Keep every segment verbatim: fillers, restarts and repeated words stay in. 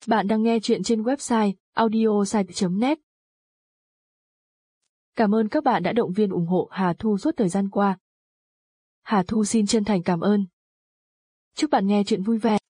Bạn đang nghe chuyện trên website audiosite chấm net. Cảm ơn các bạn đã động viên ủng hộ Hà Thu suốt thời gian qua. Hà Thu xin chân thành cảm ơn. Chúc bạn nghe chuyện vui vẻ.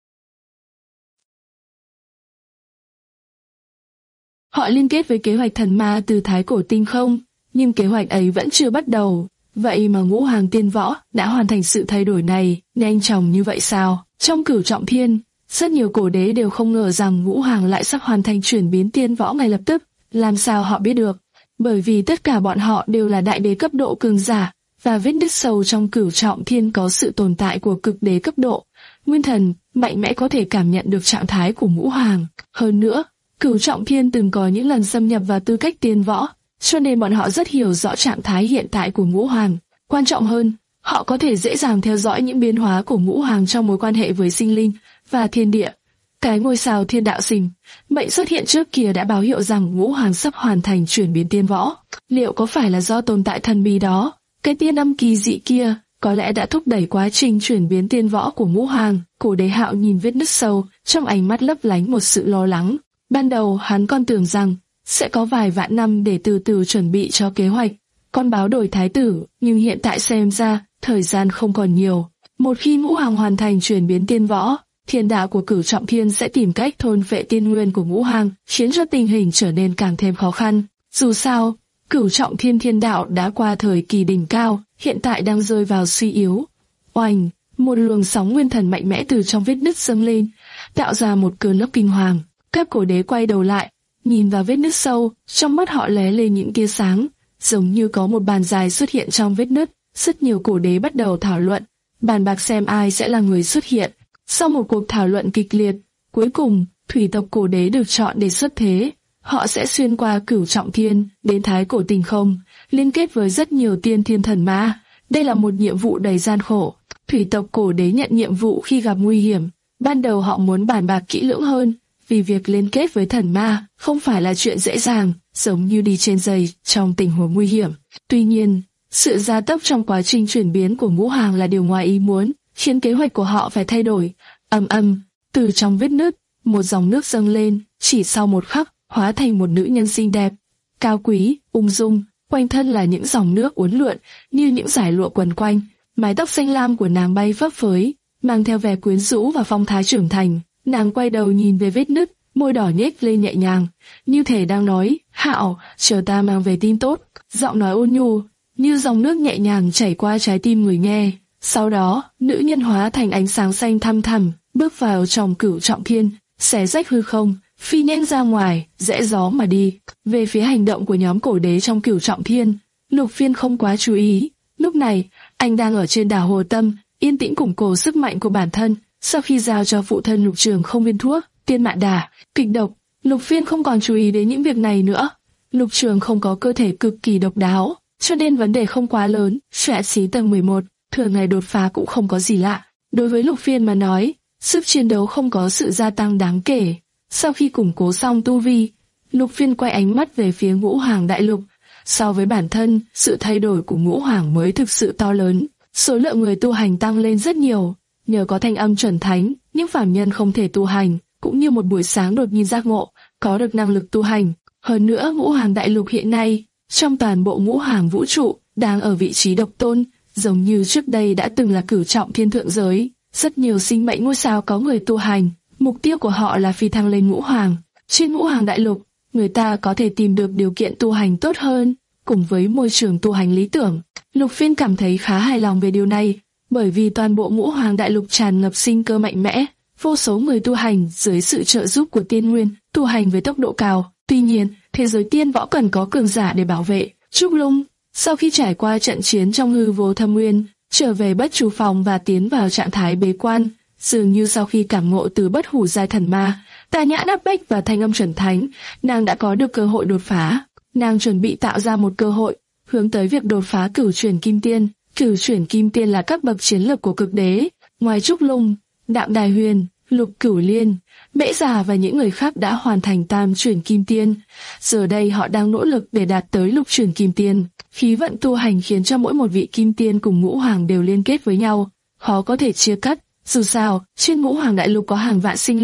Họ liên kết với kế hoạch thần ma từ Thái Cổ Tinh không, nhưng kế hoạch ấy vẫn chưa bắt đầu. Vậy mà Ngũ Hoàng Tiên Võ đã hoàn thành sự thay đổi này nhanh chóng như vậy sao? Trong Cửu Trọng Thiên, rất nhiều cổ đế đều không ngờ rằng Ngũ Hoàng lại sắp hoàn thành chuyển biến tiên võ ngay lập tức. Làm sao họ biết được? Bởi vì tất cả bọn họ đều là đại đế cấp độ cường giả, và vết nứt sâu trong Cửu Trọng Thiên có sự tồn tại của cực đế cấp độ. Nguyên thần mạnh mẽ có thể cảm nhận được trạng thái của Ngũ Hoàng. Hơn nữa, Cửu Trọng Thiên từng có những lần xâm nhập vào tư cách tiên võ, cho nên bọn họ rất hiểu rõ trạng thái hiện tại của Ngũ Hoàng. Quan trọng hơn, họ có thể dễ dàng theo dõi những biến hóa của Ngũ Hoàng trong mối quan hệ với sinh linh và thiên địa. Cái ngôi sao thiên đạo sinh mệnh xuất hiện trước kia đã báo hiệu rằng Ngũ Hoàng sắp hoàn thành chuyển biến tiên võ. Liệu có phải là do tồn tại thần bí đó, cái tiên âm kỳ dị kia, có lẽ đã thúc đẩy quá trình chuyển biến tiên võ của Ngũ Hoàng? Cổ đế Hạo nhìn vết nứt sâu, trong ánh mắt lấp lánh một sự lo lắng. Ban đầu hắn còn tưởng rằng sẽ có vài vạn năm để từ từ chuẩn bị cho kế hoạch con báo đổi thái tử, nhưng hiện tại xem ra thời gian không còn nhiều. Một khi Ngũ Hoàng hoàn thành chuyển biến tiên võ, thiên đạo của Cửu Trọng Thiên sẽ tìm cách thôn phệ tiên nguyên của Ngũ Hoàng, khiến cho tình hình trở nên càng thêm khó khăn. Dù sao, Cửu Trọng Thiên thiên đạo đã qua thời kỳ đỉnh cao, hiện tại đang rơi vào suy yếu. Oanh, một luồng sóng nguyên thần mạnh mẽ từ trong vết nứt dâng lên, tạo ra một cơn lốc kinh hoàng. Các cổ đế quay đầu lại, nhìn vào vết nứt sâu, trong mắt họ lóe lên những tia sáng, giống như có một bàn dài xuất hiện trong vết nứt. Rất nhiều cổ đế bắt đầu thảo luận, bàn bạc xem ai sẽ là người xuất hiện. Sau một cuộc thảo luận kịch liệt, cuối cùng, thủy tộc cổ đế được chọn để xuất thế. Họ sẽ xuyên qua Cửu Trọng Thiên, đến Thái Cổ Tinh không, liên kết với rất nhiều tiên thiên thần ma. Đây là một nhiệm vụ đầy gian khổ. Thủy tộc cổ đế nhận nhiệm vụ khi gặp nguy hiểm. Ban đầu họ muốn bàn bạc kỹ lưỡng hơn, vì việc liên kết với thần ma không phải là chuyện dễ dàng, giống như đi trên giày trong tình huống nguy hiểm. Tuy nhiên, sự gia tốc trong quá trình chuyển biến của Ngũ Hoàng là điều ngoài ý muốn, khiến kế hoạch của họ phải thay đổi. Ầm ầm, từ trong vết nứt, một dòng nước dâng lên, chỉ sau một khắc, hóa thành một nữ nhân xinh đẹp, cao quý, ung dung, quanh thân là những dòng nước uốn lượn, như những dải lụa quấn quanh. Mái tóc xanh lam của nàng bay phấp phới, mang theo vẻ quyến rũ và phong thái trưởng thành. Nàng quay đầu nhìn về vết nứt, môi đỏ nhếch lên nhẹ nhàng, như thể đang nói, Hạo, chờ ta mang về tin tốt. Giọng nói ôn nhu, như dòng nước nhẹ nhàng chảy qua trái tim người nghe. Sau đó, nữ nhân hóa thành ánh sáng xanh thăm thẳm, bước vào trong Cửu Trọng Thiên, xé rách hư không, phi nhanh ra ngoài, rẽ gió mà đi. Về phía hành động của nhóm cổ đế trong Cửu Trọng Thiên, Lục Phiên không quá chú ý. Lúc này, anh đang ở trên đảo Hồ Tâm, yên tĩnh củng cố sức mạnh của bản thân. Sau khi giao cho phụ thân Lục Trường không viên thuốc, tiên mạn đà, kịch độc, Lục Phiên không còn chú ý đến những việc này nữa. Lục Trường không có cơ thể cực kỳ độc đáo, cho nên vấn đề không quá lớn. Xóa xí tầng mười một, thường ngày đột phá cũng không có gì lạ. Đối với Lục Phiên mà nói, sức chiến đấu không có sự gia tăng đáng kể. Sau khi củng cố xong tu vi, Lục Phiên quay ánh mắt về phía Ngũ Hoàng Đại Lục. So với bản thân, sự thay đổi của Ngũ Hoàng mới thực sự to lớn. Số lượng người tu hành tăng lên rất nhiều. Nhờ có thanh âm chuẩn thánh, những phàm nhân không thể tu hành, cũng như một buổi sáng đột nhiên giác ngộ, có được năng lực tu hành. Hơn nữa, Ngũ Hoàng Đại Lục hiện nay, trong toàn bộ Ngũ Hoàng vũ trụ, đang ở vị trí độc tôn, giống như trước đây đã từng là Cửu Trọng Thiên thượng giới. Rất nhiều sinh mệnh ngôi sao có người tu hành, mục tiêu của họ là phi thăng lên Ngũ Hoàng. Trên Ngũ Hoàng Đại Lục, người ta có thể tìm được điều kiện tu hành tốt hơn, cùng với môi trường tu hành lý tưởng. Lục Phiên cảm thấy khá hài lòng về điều này, bởi vì toàn bộ Ngũ Hoàng Đại Lục tràn ngập sinh cơ mạnh mẽ, vô số người tu hành dưới sự trợ giúp của tiên nguyên, tu hành với tốc độ cao. Tuy nhiên, thế giới tiên võ cần có cường giả để bảo vệ. Trúc Lung, sau khi trải qua trận chiến trong hư vô thâm nguyên, trở về bất chu phòng và tiến vào trạng thái bế quan, dường như sau khi cảm ngộ từ bất hủ giai thần ma, tà nhã đáp bách và thanh âm chuẩn thánh, nàng đã có được cơ hội đột phá. Nàng chuẩn bị tạo ra một cơ hội, hướng tới việc đột phá cửu chuyển kim tiên. Cửu chuyển kim tiên là các bậc chiến lược của cực đế. Ngoài Trúc Lung, Đạm Đài Huyền, Lục Cửu Liên, Mễ Già và những người khác đã hoàn thành tam chuyển kim tiên. Giờ đây họ đang nỗ lực để đạt tới lục chuyển kim tiên. Khí vận tu hành khiến cho mỗi một vị kim tiên cùng Ngũ Hoàng đều liên kết với nhau, khó có thể chia cắt. Dù sao, trên Ngũ Hoàng Đại Lục có hàng vạn sinh linh,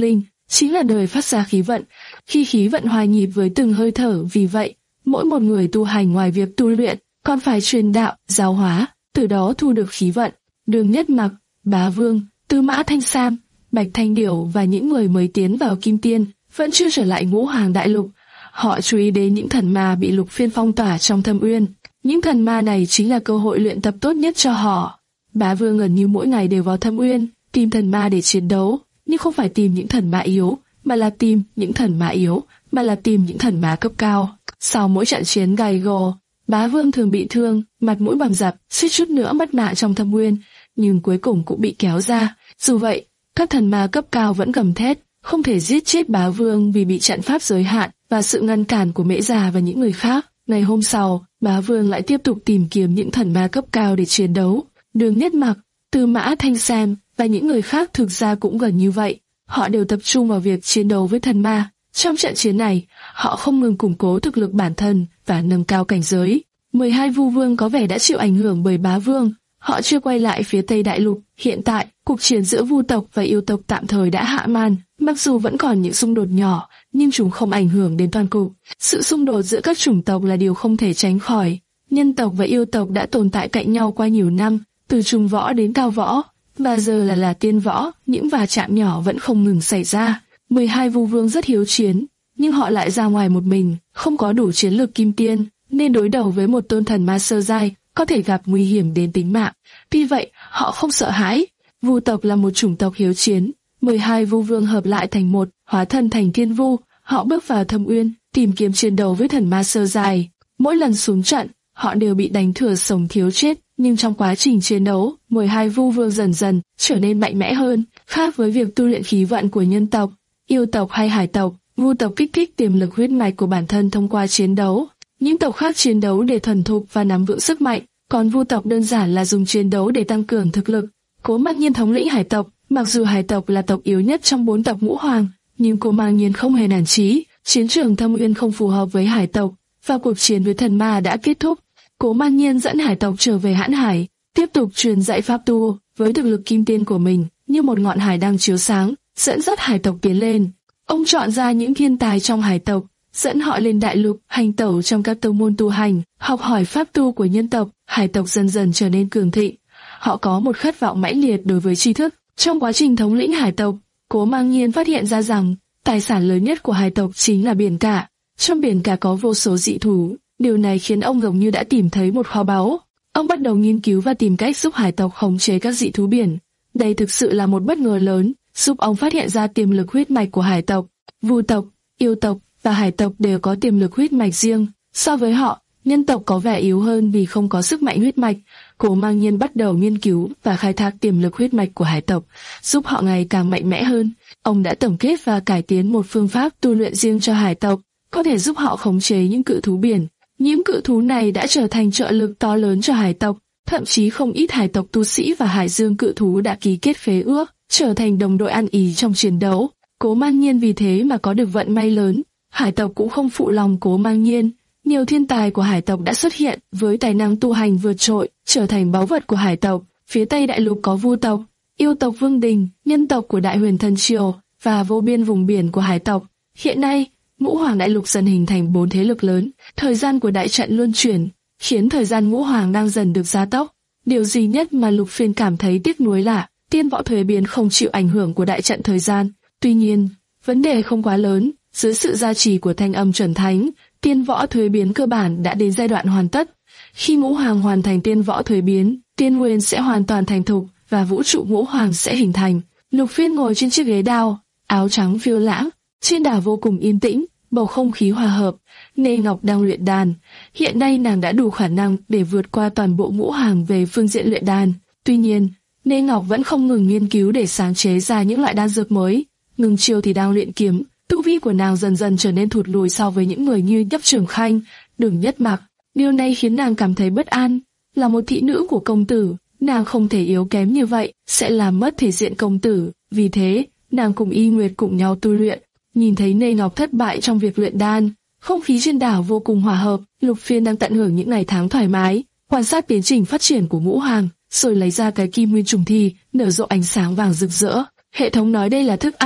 chính là nơi phát ra khí vận. Khi khí vận hòa nhịp với từng hơi thở, vì vậy, mỗi một người tu hành ngoài việc tu luyện, còn phải truyền đạo, giáo hóa, từ đó thu được khí vận. Đường Nhất Mặc, Bá Vương, Tư Mã Thanh Sam, Bạch Thanh Điểu và những người mới tiến vào Kim Tiên vẫn chưa trở lại Ngũ Hoàng Đại Lục. Họ chú ý đến những thần ma bị Lục Phiên phong tỏa trong Thâm Uyên. Những thần ma này chính là cơ hội luyện tập tốt nhất cho họ. Bá Vương gần như mỗi ngày đều vào Thâm Uyên tìm thần ma để chiến đấu, nhưng không phải tìm những thần ma yếu, mà là tìm những thần ma yếu, mà là tìm những thần ma cấp cao. Sau mỗi trận chiến gay go, Bá Vương thường bị thương, mặt mũi bầm dập, suýt chút nữa mất mạng trong Thâm Uyên, nhưng cuối cùng cũng bị kéo ra. Dù vậy, các thần ma cấp cao vẫn gầm thét, không thể giết chết Bá Vương vì bị trận pháp giới hạn và sự ngăn cản của Mễ Già và những người khác. Ngày hôm sau, Bá Vương lại tiếp tục tìm kiếm những thần ma cấp cao để chiến đấu. Đường Nhất Mặc, Tư Mã Thanh Sam và những người khác thực ra cũng gần như vậy. Họ đều tập trung vào việc chiến đấu với thần ma. Trong trận chiến này, họ không ngừng củng cố thực lực bản thân và nâng cao cảnh giới. mười hai Vu Vương có vẻ đã chịu ảnh hưởng bởi Bá Vương. Họ chưa quay lại phía Tây Đại Lục. Hiện tại, cuộc chiến giữa Vu tộc và Yêu tộc tạm thời đã hạ màn. Mặc dù vẫn còn những xung đột nhỏ, nhưng chúng không ảnh hưởng đến toàn cục. Sự xung đột giữa các chủng tộc là điều không thể tránh khỏi. Nhân tộc và yêu tộc đã tồn tại cạnh nhau qua nhiều năm, từ trung võ đến cao võ, và giờ là là tiên võ, những va chạm nhỏ vẫn không ngừng xảy ra. mười hai Vu Vương rất hiếu chiến, nhưng họ lại ra ngoài một mình, không có đủ chiến lược kim tiên, nên đối đầu với một tôn thần ma sơ giai, có thể gặp nguy hiểm đến tính mạng. Tuy vậy, họ không sợ hãi. Vu tộc là một chủng tộc hiếu chiến. mười hai Vu Vương hợp lại thành một, hóa thân thành Thiên Vu. Họ bước vào Thâm Uyên, tìm kiếm chiến đấu với thần ma sơ giai. Mỗi lần xuống trận, họ đều bị đánh thừa sống thiếu chết. Nhưng trong quá trình chiến đấu, mười hai Vu Vương dần dần trở nên mạnh mẽ hơn. Khác với việc tu luyện khí vận của nhân tộc, yêu tộc hay hải tộc, Vu tộc kích thích tiềm lực huyết mạch của bản thân thông qua chiến đấu. Những tộc khác chiến đấu để thuần thục và nắm vững sức mạnh, còn Vu tộc đơn giản là dùng chiến đấu để tăng cường thực lực. Cố Mặc Nhiên thống lĩnh hải tộc. Mặc dù hải tộc là tộc yếu nhất trong bốn tộc Ngũ Hoàng, nhưng Cố Mặc Nhiên không hề nản chí. Chiến trường Thâm Uyên không phù hợp với hải tộc, và cuộc chiến với thần ma đã kết thúc. Cố Mặc Nhiên dẫn hải tộc trở về Hãn Hải, tiếp tục truyền dạy pháp tu với thực lực kim tiên của mình, như một ngọn hải đang chiếu sáng, dẫn dắt hải tộc tiến lên. Ông chọn ra những thiên tài trong hải tộc, dẫn họ lên đại lục, hành tẩu trong các tông môn tu hành, học hỏi pháp tu của nhân tộc. Hải tộc dần dần trở nên cường thịnh. Họ có một khát vọng mãnh liệt đối với tri thức. Trong quá trình thống lĩnh hải tộc, Cố Mặc Nhiên phát hiện ra rằng tài sản lớn nhất của hải tộc chính là biển cả. Trong biển cả có vô số dị thú. Điều này khiến ông giống như đã tìm thấy một kho báu. Ông bắt đầu nghiên cứu và tìm cách giúp hải tộc khống chế các dị thú biển. Đây thực sự là một bất ngờ lớn, giúp ông phát hiện ra tiềm lực huyết mạch của hải tộc. Vu tộc, yêu tộc và hải tộc đều có tiềm lực huyết mạch riêng. So với họ, nhân tộc có vẻ yếu hơn vì không có sức mạnh huyết mạch. Cố Mặc Nhiên bắt đầu nghiên cứu và khai thác tiềm lực huyết mạch của hải tộc, giúp họ ngày càng mạnh mẽ hơn. Ông đã tổng kết và cải tiến một phương pháp tu luyện riêng cho hải tộc, có thể giúp họ khống chế những cự thú biển. Những cự thú này đã trở thành trợ lực to lớn cho hải tộc, thậm chí không ít hải tộc tu sĩ và hải dương cự thú đã ký kết khế ước, trở thành đồng đội ăn ý trong chiến đấu. Cố Mặc Nhiên vì thế mà có được vận may lớn. Hải tộc cũng không phụ lòng Cố Mặc Nhiên. Nhiều thiên tài của hải tộc đã xuất hiện với tài năng tu hành vượt trội, trở thành báu vật của hải tộc. Phía Tây Đại Lục có Vu tộc, yêu tộc Vương Đình, nhân tộc của Đại Huyền Thần Triều và vô biên vùng biển của hải tộc. Hiện nay, Ngũ Hoàng Đại Lục dần hình thành bốn thế lực lớn. Thời gian của đại trận luân chuyển, khiến thời gian Ngũ Hoàng đang dần được gia tốc. Điều duy nhất mà Lục Phiên cảm thấy tiếc nuối là tiên võ thuế biến không chịu ảnh hưởng của đại trận thời gian. Tuy nhiên, vấn đề không quá lớn. Dưới sự gia trì của Thanh Âm Chuẩn Thánh, tiên võ thuế biến cơ bản đã đến giai đoạn hoàn tất. Khi Ngũ Hoàng hoàn thành tiên võ thuế biến, tiên nguyên sẽ hoàn toàn thành thục và vũ trụ Ngũ Hoàng sẽ hình thành. Lục Phiên ngồi trên chiếc ghế đao, áo trắng phiêu lãng, trên đảo vô cùng yên tĩnh, bầu không khí hòa hợp. Nê Ngọc đang luyện đàn. Hiện nay nàng đã đủ khả năng để vượt qua toàn bộ Ngũ Hoàng về phương diện luyện đàn. Tuy nhiên, Nê Ngọc vẫn không ngừng nghiên cứu để sáng chế ra những loại đan dược mới. Ngừng chiều thì đang luyện kiếm. Tu vi của nàng dần dần trở nên thụt lùi so với những người như Nhấp Trường Khanh, Đường Nhất Mặc. Điều này khiến nàng cảm thấy bất an. Là một thị nữ của công tử, nàng không thể yếu kém như vậy, sẽ làm mất thể diện công tử. Vì thế, nàng cùng Y Nguyệt cùng nhau tu luyện. Nhìn thấy Nê Ngọc thất bại trong việc luyện đan, không khí trên đảo vô cùng hòa hợp. Lục Phiên đang tận hưởng những ngày tháng thoải mái, quan sát tiến trình phát triển của Ngũ Hoàng, rồi lấy ra cái kim nguyên trùng thi, nở rộ ánh sáng vàng rực rỡ. Hệ thống nói đây là thức ăn.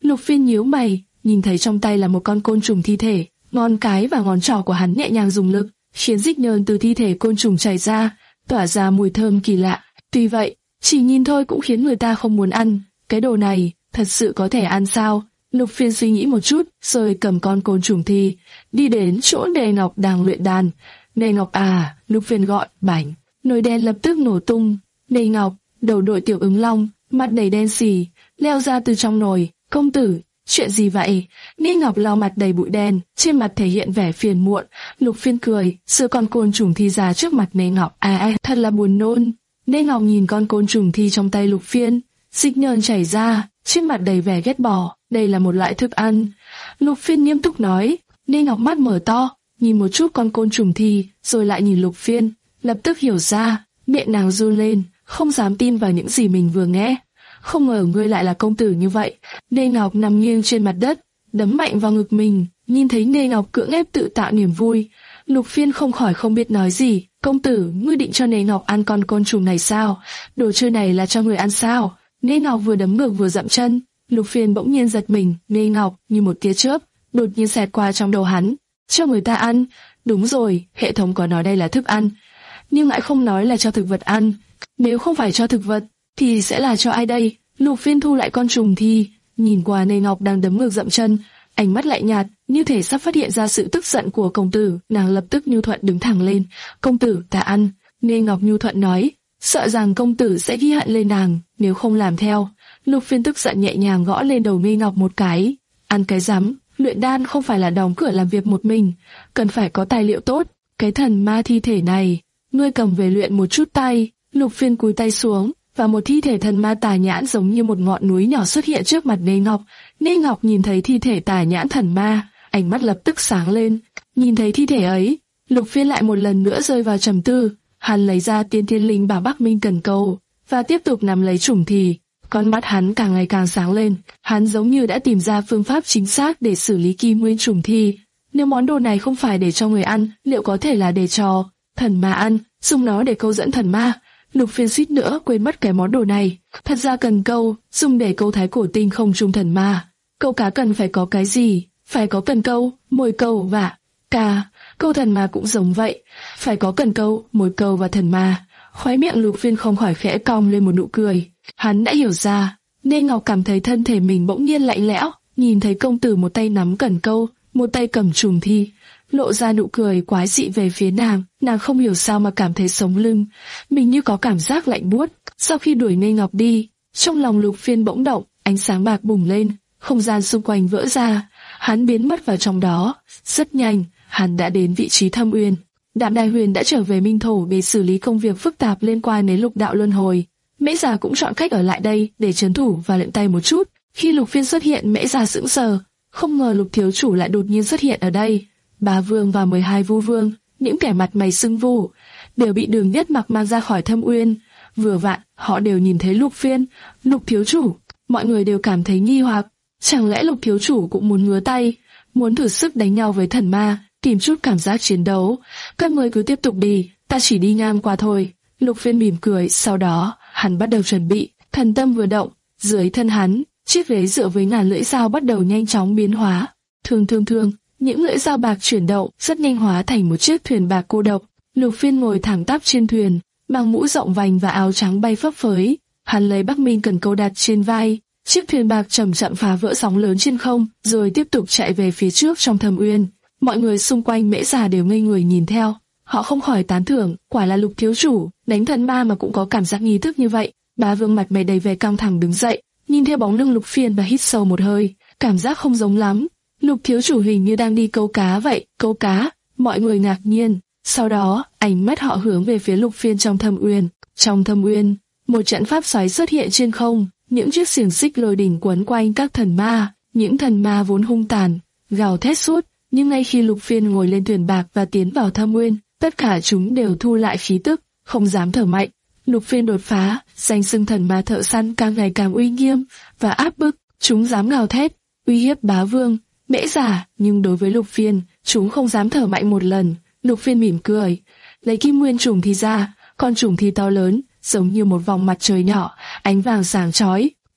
Lục Phiên nhíu mày, nhìn thấy trong tay là một con côn trùng thi thể, ngón cái và ngón trỏ của hắn nhẹ nhàng dùng lực, khiến dịch nhờn từ thi thể côn trùng chảy ra, tỏa ra mùi thơm kỳ lạ. Tuy vậy, chỉ nhìn thôi cũng khiến người ta không muốn ăn. Cái đồ này, thật sự có thể ăn sao? Lục Phiên suy nghĩ một chút, rồi cầm con côn trùng thi, đi đến chỗ Nê Ngọc đang luyện đàn. Nê Ngọc à, Lục Phiên gọi, bảnh. Nồi đen lập tức nổ tung. Nê Ngọc, đầu đội tiểu ứng long, mặt đầy đen xì, leo ra từ trong nồi. Công tử, chuyện gì vậy? Nê Ngọc lau mặt đầy bụi đen, trên mặt thể hiện vẻ phiền muộn. Lục Phiên cười, sờ con côn trùng thi ra trước mặt Nê Ngọc. À, à, thật là buồn nôn. Nê Ngọc nhìn con côn trùng thi trong tay Lục Phiên, dịch nhờn chảy ra, trên mặt đầy vẻ ghét bỏ. Đây là một loại thức ăn. Lục Phiên nghiêm túc nói. Nê Ngọc mắt mở to, nhìn một chút con côn trùng thi, rồi lại nhìn Lục Phiên, lập tức hiểu ra, miệng nàng run lên, không dám tin vào những gì mình vừa nghe. Không ngờ ngươi lại là công tử như vậy. Nê Ngọc nằm nghiêng trên mặt đất, đấm mạnh vào ngực mình, nhìn thấy Nê Ngọc cưỡng ép tự tạo niềm vui. Lục Phiên không khỏi không biết nói gì. Công tử, ngươi định cho Nê Ngọc ăn con côn trùng này sao? Đồ chơi này là cho người ăn sao? Nê Ngọc vừa đấm ngược vừa dậm chân. Lục Phiên bỗng nhiên giật mình. Nê Ngọc như một tia chớp đột nhiên xẹt qua trong đầu hắn. Cho người ta ăn? Đúng rồi, hệ thống có nói đây là thức ăn, nhưng lại không nói là cho thực vật ăn. Nếu không phải cho thực vật, thì sẽ là cho ai đây? Lục Phiên thu lại con trùng thi, nhìn qua Nê Ngọc đang đấm ngược dậm chân, ánh mắt lạnh nhạt, như thể sắp phát hiện ra sự tức giận của công tử. Nàng lập tức nhu thuận đứng thẳng lên. Công tử, ta ăn. Nê Ngọc nhu thuận nói, sợ rằng công tử sẽ ghi hận lên nàng nếu không làm theo. Lục Phiên tức giận nhẹ nhàng gõ lên đầu Nê Ngọc một cái. Ăn cái rắm, luyện đan không phải là đóng cửa làm việc một mình, cần phải có tài liệu tốt. Cái thần ma thi thể này, ngươi cầm về luyện một chút tay. Lục Phiên cúi tay xuống, và một thi thể thần ma tà nhãn giống như một ngọn núi nhỏ xuất hiện trước mặt Nê Ngọc. Nê Ngọc nhìn thấy thi thể tà nhãn thần ma, ánh mắt lập tức sáng lên. Nhìn thấy thi thể ấy, Lục Phiên lại một lần nữa rơi vào trầm tư. Hắn lấy ra tiên thiên linh bảo Bắc Minh Cần Câu và tiếp tục nắm lấy trùng thi. Con mắt hắn càng ngày càng sáng lên. Hắn giống như đã tìm ra phương pháp chính xác để xử lý kim nguyên trùng thi. Nếu món đồ này không phải để cho người ăn, liệu có thể là để cho thần ma ăn, dùng nó để câu dẫn thần ma? Lục Phiên suýt nữa quên mất cái món đồ này. Thật ra cần câu, dùng để câu thái cổ tinh không trung thần ma. Câu cá cần phải có cái gì? Phải có cần câu, mồi câu và cá. Câu thần ma cũng giống vậy, phải có cần câu, mồi câu và thần ma. Khóe miệng Lục Phiên không khỏi khẽ cong lên một nụ cười. Hắn đã hiểu ra. Nê Ngọc cảm thấy thân thể mình bỗng nhiên lạnh lẽo, nhìn thấy công tử một tay nắm cần câu, một tay cầm trùng thi, lộ ra nụ cười quái dị về phía nàng. Nàng không hiểu sao mà cảm thấy sống lưng mình như có cảm giác lạnh buốt. Sau khi đuổi Nê Ngọc đi, trong lòng Lục Phiên bỗng động, ánh sáng bạc bùng lên, không gian xung quanh vỡ ra, hắn biến mất vào trong đó. Rất nhanh, hắn đã đến vị trí Thâm Uyên. Đạm Đài Huyền đã trở về Minh Thổ để xử lý công việc phức tạp liên quan đến lục đạo luân hồi. Mễ Già cũng chọn cách ở lại đây để trấn thủ và luyện tay một chút. Khi Lục Phiên xuất hiện, Mễ Già sững sờ, không ngờ Lục thiếu chủ lại đột nhiên xuất hiện ở đây. Bá Vương và mười hai Vu Vương, những kẻ mặt mày sưng vù, đều bị Đường Nhất Mặc mang ra khỏi Thâm Uyên. Vừa vặn, họ đều nhìn thấy Lục Phiên. Lục thiếu chủ, mọi người đều cảm thấy nghi hoặc. Chẳng lẽ Lục thiếu chủ cũng muốn ngứa tay, muốn thử sức đánh nhau với thần ma, tìm chút cảm giác chiến đấu? Các ngươi cứ tiếp tục đi, ta chỉ đi ngang qua thôi. Lục Phiên mỉm cười, sau đó hắn bắt đầu chuẩn bị. Thần tâm vừa động, dưới thân hắn, chiếc ghế dựa với ngàn lưỡi dao bắt đầu nhanh chóng biến hóa. Thương thương thương, những lưỡi dao bạc chuyển động, rất nhanh hóa thành một chiếc thuyền bạc cô độc. Lục Phiên ngồi thẳng tắp trên thuyền, mang mũ rộng vành và áo trắng bay phấp phới. Hắn lấy Bắc Minh Cần Câu đặt trên vai. Chiếc thuyền bạc chậm chậm phá vỡ sóng lớn trên không, rồi tiếp tục chạy về phía trước trong Thâm Uyên. Mọi người xung quanh Mễ Già đều ngây người nhìn theo. Họ không khỏi tán thưởng, quả là Lục thiếu chủ, đánh thần ma mà cũng có cảm giác nghi thức như vậy. Bá Vương mặt mày đầy vẻ căng thẳng đứng dậy, nhìn theo bóng lưng Lục Phiên và hít sâu một hơi, cảm giác không giống lắm. Lục thiếu chủ hình như đang đi câu cá vậy. Câu cá? Mọi người ngạc nhiên. Sau đó, ánh mắt họ hướng về phía Lục Phiên trong Thâm Uyên. Trong Thâm Uyên, một trận pháp xoáy xuất hiện trên không, những chiếc xiềng xích lôi đỉnh quấn quanh các thần ma. Những thần ma vốn hung tàn, gào thét suốt, nhưng ngay khi Lục Phiên ngồi lên thuyền bạc và tiến vào Thâm Uyên, tất cả chúng đều thu lại khí tức, không dám thở mạnh. Lục Phiên đột phá, danh xưng thần ma thợ săn càng ngày càng uy nghiêm và áp bức. Chúng dám gào thét, uy hiếp Bá Vương, Mễ Già, nhưng đối với Lục Phiên, chúng không dám thở mạnh một lần. Lục Phiên mỉm cười, lấy kim nguyên trùng thi ra, con trùng thi to lớn, giống như một vòng mặt trời nhỏ, ánh vàng sáng chói.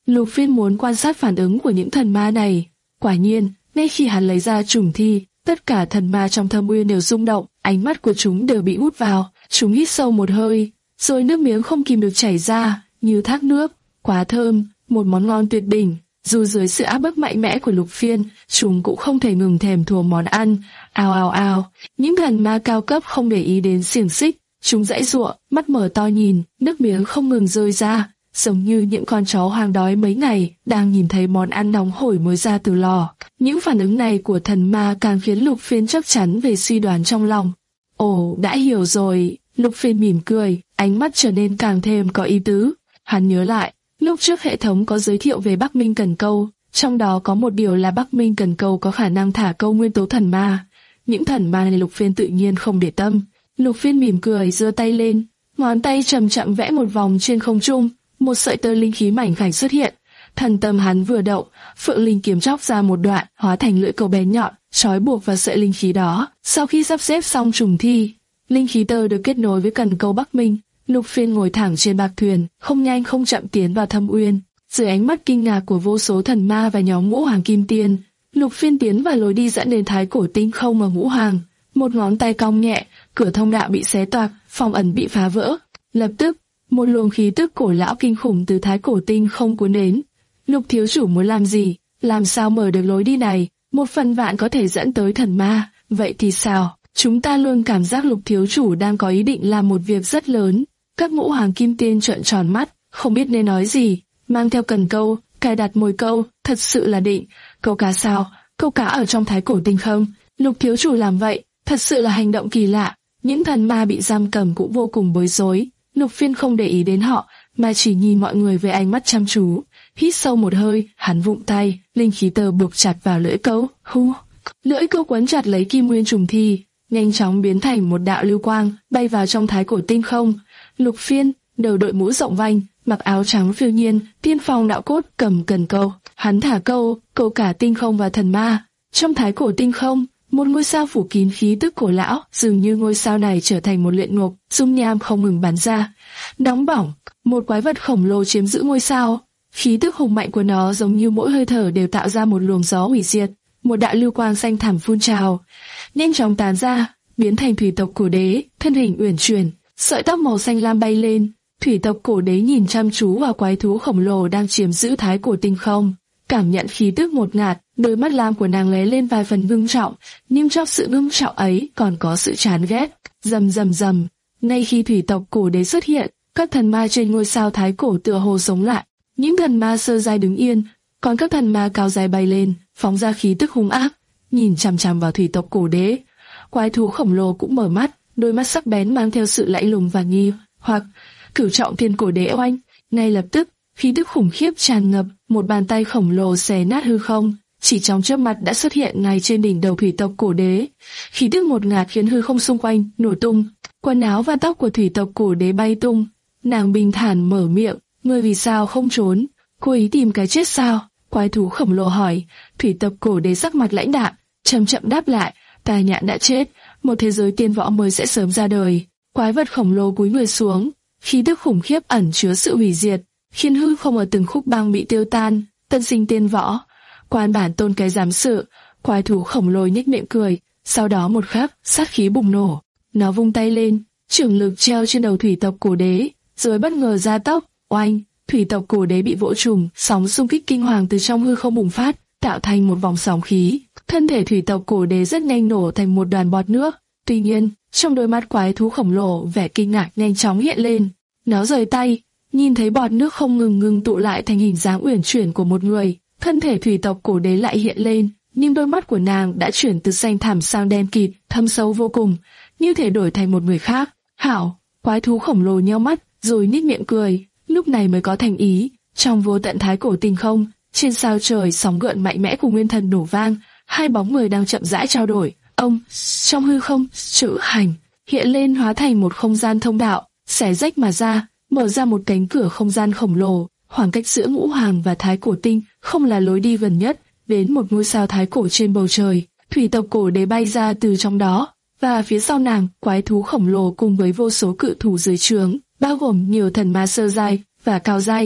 Lục Phiên muốn quan sát phản ứng của những thần ma này. Quả nhiên, ngay khi hắn lấy ra trùng thi, tất cả thần ma trong Thâm Uyên đều rung động, ánh mắt của chúng đều bị hút vào. Chúng hít sâu một hơi, rồi nước miếng không kìm được chảy ra, như thác nước. Quá thơm, một món ngon tuyệt đỉnh. Dù dưới sự áp bức mạnh mẽ của Lục Phiên, chúng cũng không thể ngừng thèm thuồng món ăn. Ao ao ao, những thần ma cao cấp không để ý đến xiềng xích, chúng giãy giụa, mắt mở to nhìn, nước miếng không ngừng rơi ra, giống như những con chó hoang đói mấy ngày đang nhìn thấy món ăn nóng hổi mới ra từ lò. Những phản ứng này của thần ma càng khiến Lục Phiên chắc chắn về suy đoán trong lòng. Ồ, đã hiểu rồi. Lục Phiên mỉm cười, ánh mắt trở nên càng thêm có ý tứ. Hắn nhớ lại, lúc trước hệ thống có giới thiệu về Bắc Minh Cần Câu, trong đó có một điều là Bắc Minh Cần Câu có khả năng thả câu nguyên tố thần ma. Những thần ma này Lục Phiên tự nhiên không để tâm. Lục Phiên mỉm cười giơ tay lên, ngón tay chậm chậm vẽ một vòng trên không trung, một sợi tơ linh khí mảnh khảnh xuất hiện. Thần tâm hắn vừa động, Phượng Linh kiếm chóc ra một đoạn, hóa thành lưỡi câu bén nhọn, trói buộc vào sợi linh khí đó. Sau khi sắp xếp xong trùng thi, linh khí tơ được kết nối với Cần Câu Bắc Minh. Lục Phiên ngồi thẳng trên bạc thuyền, không nhanh không chậm tiến vào Thâm Uyên. Dưới ánh mắt kinh ngạc của vô số thần ma và nhóm Ngũ Hoàng Kim Tiên, Lục Phiên tiến vào lối đi dẫn đến Thái Cổ Tinh Không ở Ngũ Hoàng. Một ngón tay cong nhẹ, cửa thông đạo bị xé toạc, phong ẩn bị phá vỡ. Lập tức, một luồng khí tức cổ lão kinh khủng từ Thái Cổ Tinh Không cuốn đến. Lục thiếu chủ muốn làm gì? Làm sao mở được lối đi này? Một phần vạn có thể dẫn tới thần ma, vậy thì sao? Chúng ta luôn cảm giác Lục thiếu chủ đang có ý định làm một việc rất lớn. Các Ngũ Hoàng Kim Tiên trợn tròn mắt, không biết nên nói gì. Mang theo cần câu, cài đặt mồi câu, thật sự là định. Câu cá sao? Câu cá ở trong Thái Cổ Tinh Không. Lục thiếu chủ làm vậy, thật sự là hành động kỳ lạ. Những thần ma bị giam cầm cũng vô cùng bối rối. Lục Phiên không để ý đến họ, mà chỉ nhìn mọi người với ánh mắt chăm chú. Hít sâu một hơi, hắn vụng tay, linh khí tơ buộc chặt vào lưỡi câu. Hu, lưỡi câu quấn chặt lấy Kim Nguyên trùng thi, nhanh chóng biến thành một đạo lưu quang, bay vào trong Thái Cổ Tinh Không. Lục Phiên, đầu đội mũ rộng vành, mặc áo trắng phiêu nhiên, tiên phong đạo cốt, cầm cần câu. Hắn thả câu, câu cả tinh không và thần ma. Trong Thái Cổ Tinh Không, một ngôi sao phủ kín khí tức cổ lão, dường như ngôi sao này trở thành một luyện ngục, dung nham không ngừng bắn ra. Nóng bỏng, một quái vật khổng lồ chiếm giữ ngôi sao. Khí tức hùng mạnh của nó giống như mỗi hơi thở đều tạo ra một luồng gió hủy diệt. Một đạo lưu quang xanh thẳm phun trào, nhanh chóng tán ra, biến thành thủy tộc cổ đế, thân hình uyển chuyển, sợi tóc màu xanh lam bay lên. Thủy tộc cổ đế nhìn chăm chú vào quái thú khổng lồ đang chiếm giữ Thái Cổ Tinh Không, cảm nhận khí tức ngột ngạt, đôi mắt lam của nàng lóe lên vài phần ngưng trọng, nhưng trong sự ngưng trọng ấy còn có sự chán ghét. Rầm rầm rầm, ngay khi thủy tộc cổ đế xuất hiện, các thần ma trên ngôi sao Thái Cổ tựa hồ sống lại. Những thần ma sơ giai đứng yên, còn các thần ma cao giai bay lên, phóng ra khí tức hung ác, nhìn chằm chằm vào thủy tộc cổ đế. Quái thú khổng lồ cũng mở mắt, đôi mắt sắc bén mang theo sự lạnh lùng và nghi hoặc. Cửu trọng thiên cổ đế oanh, ngay lập tức, khí tức khủng khiếp tràn ngập, một bàn tay khổng lồ xé nát hư không, chỉ trong chớp mắt đã xuất hiện ngay trên đỉnh đầu thủy tộc cổ đế. Khí tức ngột ngạt khiến hư không xung quanh nổ tung, quần áo và tóc của thủy tộc cổ đế bay tung. Nàng bình thản mở miệng, ngươi vì sao không trốn? Cô ý tìm cái chết sao? Quái thú khổng lồ hỏi. Thủy tộc cổ đế sắc mặt lãnh đạm, chậm chậm đáp lại, ta nhạn đã chết, một thế giới tiên võ mới sẽ sớm ra đời. Quái vật khổng lồ cúi người xuống, khí tức khủng khiếp ẩn chứa sự hủy diệt, khiến hư không ở từng khúc băng bị tiêu tan. Tân sinh tiên võ, quan bản tôn cái giám sự. Quái thú khổng lồ nhếch miệng cười, sau đó một khắc, sát khí bùng nổ. Nó vung tay lên, trưởng lực treo trên đầu thủy tộc cổ đế, rồi bất ngờ ra tốc, oanh, thủy tộc cổ đế bị vỗ trùng, sóng xung kích kinh hoàng từ trong hư không bùng phát, tạo thành một vòng sóng khí. Thân thể thủy tộc cổ đế rất nhanh nổ thành một đoàn bọt nước. Tuy nhiên, trong đôi mắt quái thú khổng lồ, vẻ kinh ngạc nhanh chóng hiện lên. Nó rời tay, nhìn thấy bọt nước không ngừng ngừng tụ lại thành hình dáng uyển chuyển của một người. Thân thể thủy tộc cổ đế lại hiện lên, nhưng đôi mắt của nàng đã chuyển từ xanh thẳm sang đen kịt, thâm sâu vô cùng, như thể đổi thành một người khác. Hảo, quái thú khổng lồ nheo mắt, rồi nhếch miệng cười, lúc này mới có thành ý. Trong vô tận Thái Cổ Tinh Không, trên sao trời sóng gợn mạnh mẽ của nguyên thần nổ vang, hai bóng người đang chậm rãi trao đổi. Ông, trong hư không, chữ hành hiện lên hóa thành một không gian thông đạo, xẻ rách mà ra, mở ra một cánh cửa không gian khổng lồ. Khoảng cách giữa Ngũ Hoàng và Thái Cổ Tinh không là lối đi gần nhất, đến một ngôi sao thái cổ trên bầu trời. Thủy tộc cổ đế bay ra từ trong đó, và phía sau nàng, quái thú khổng lồ cùng với vô số cự thủ dưới trướng, bao gồm nhiều thần ma sơ giai và cao giai.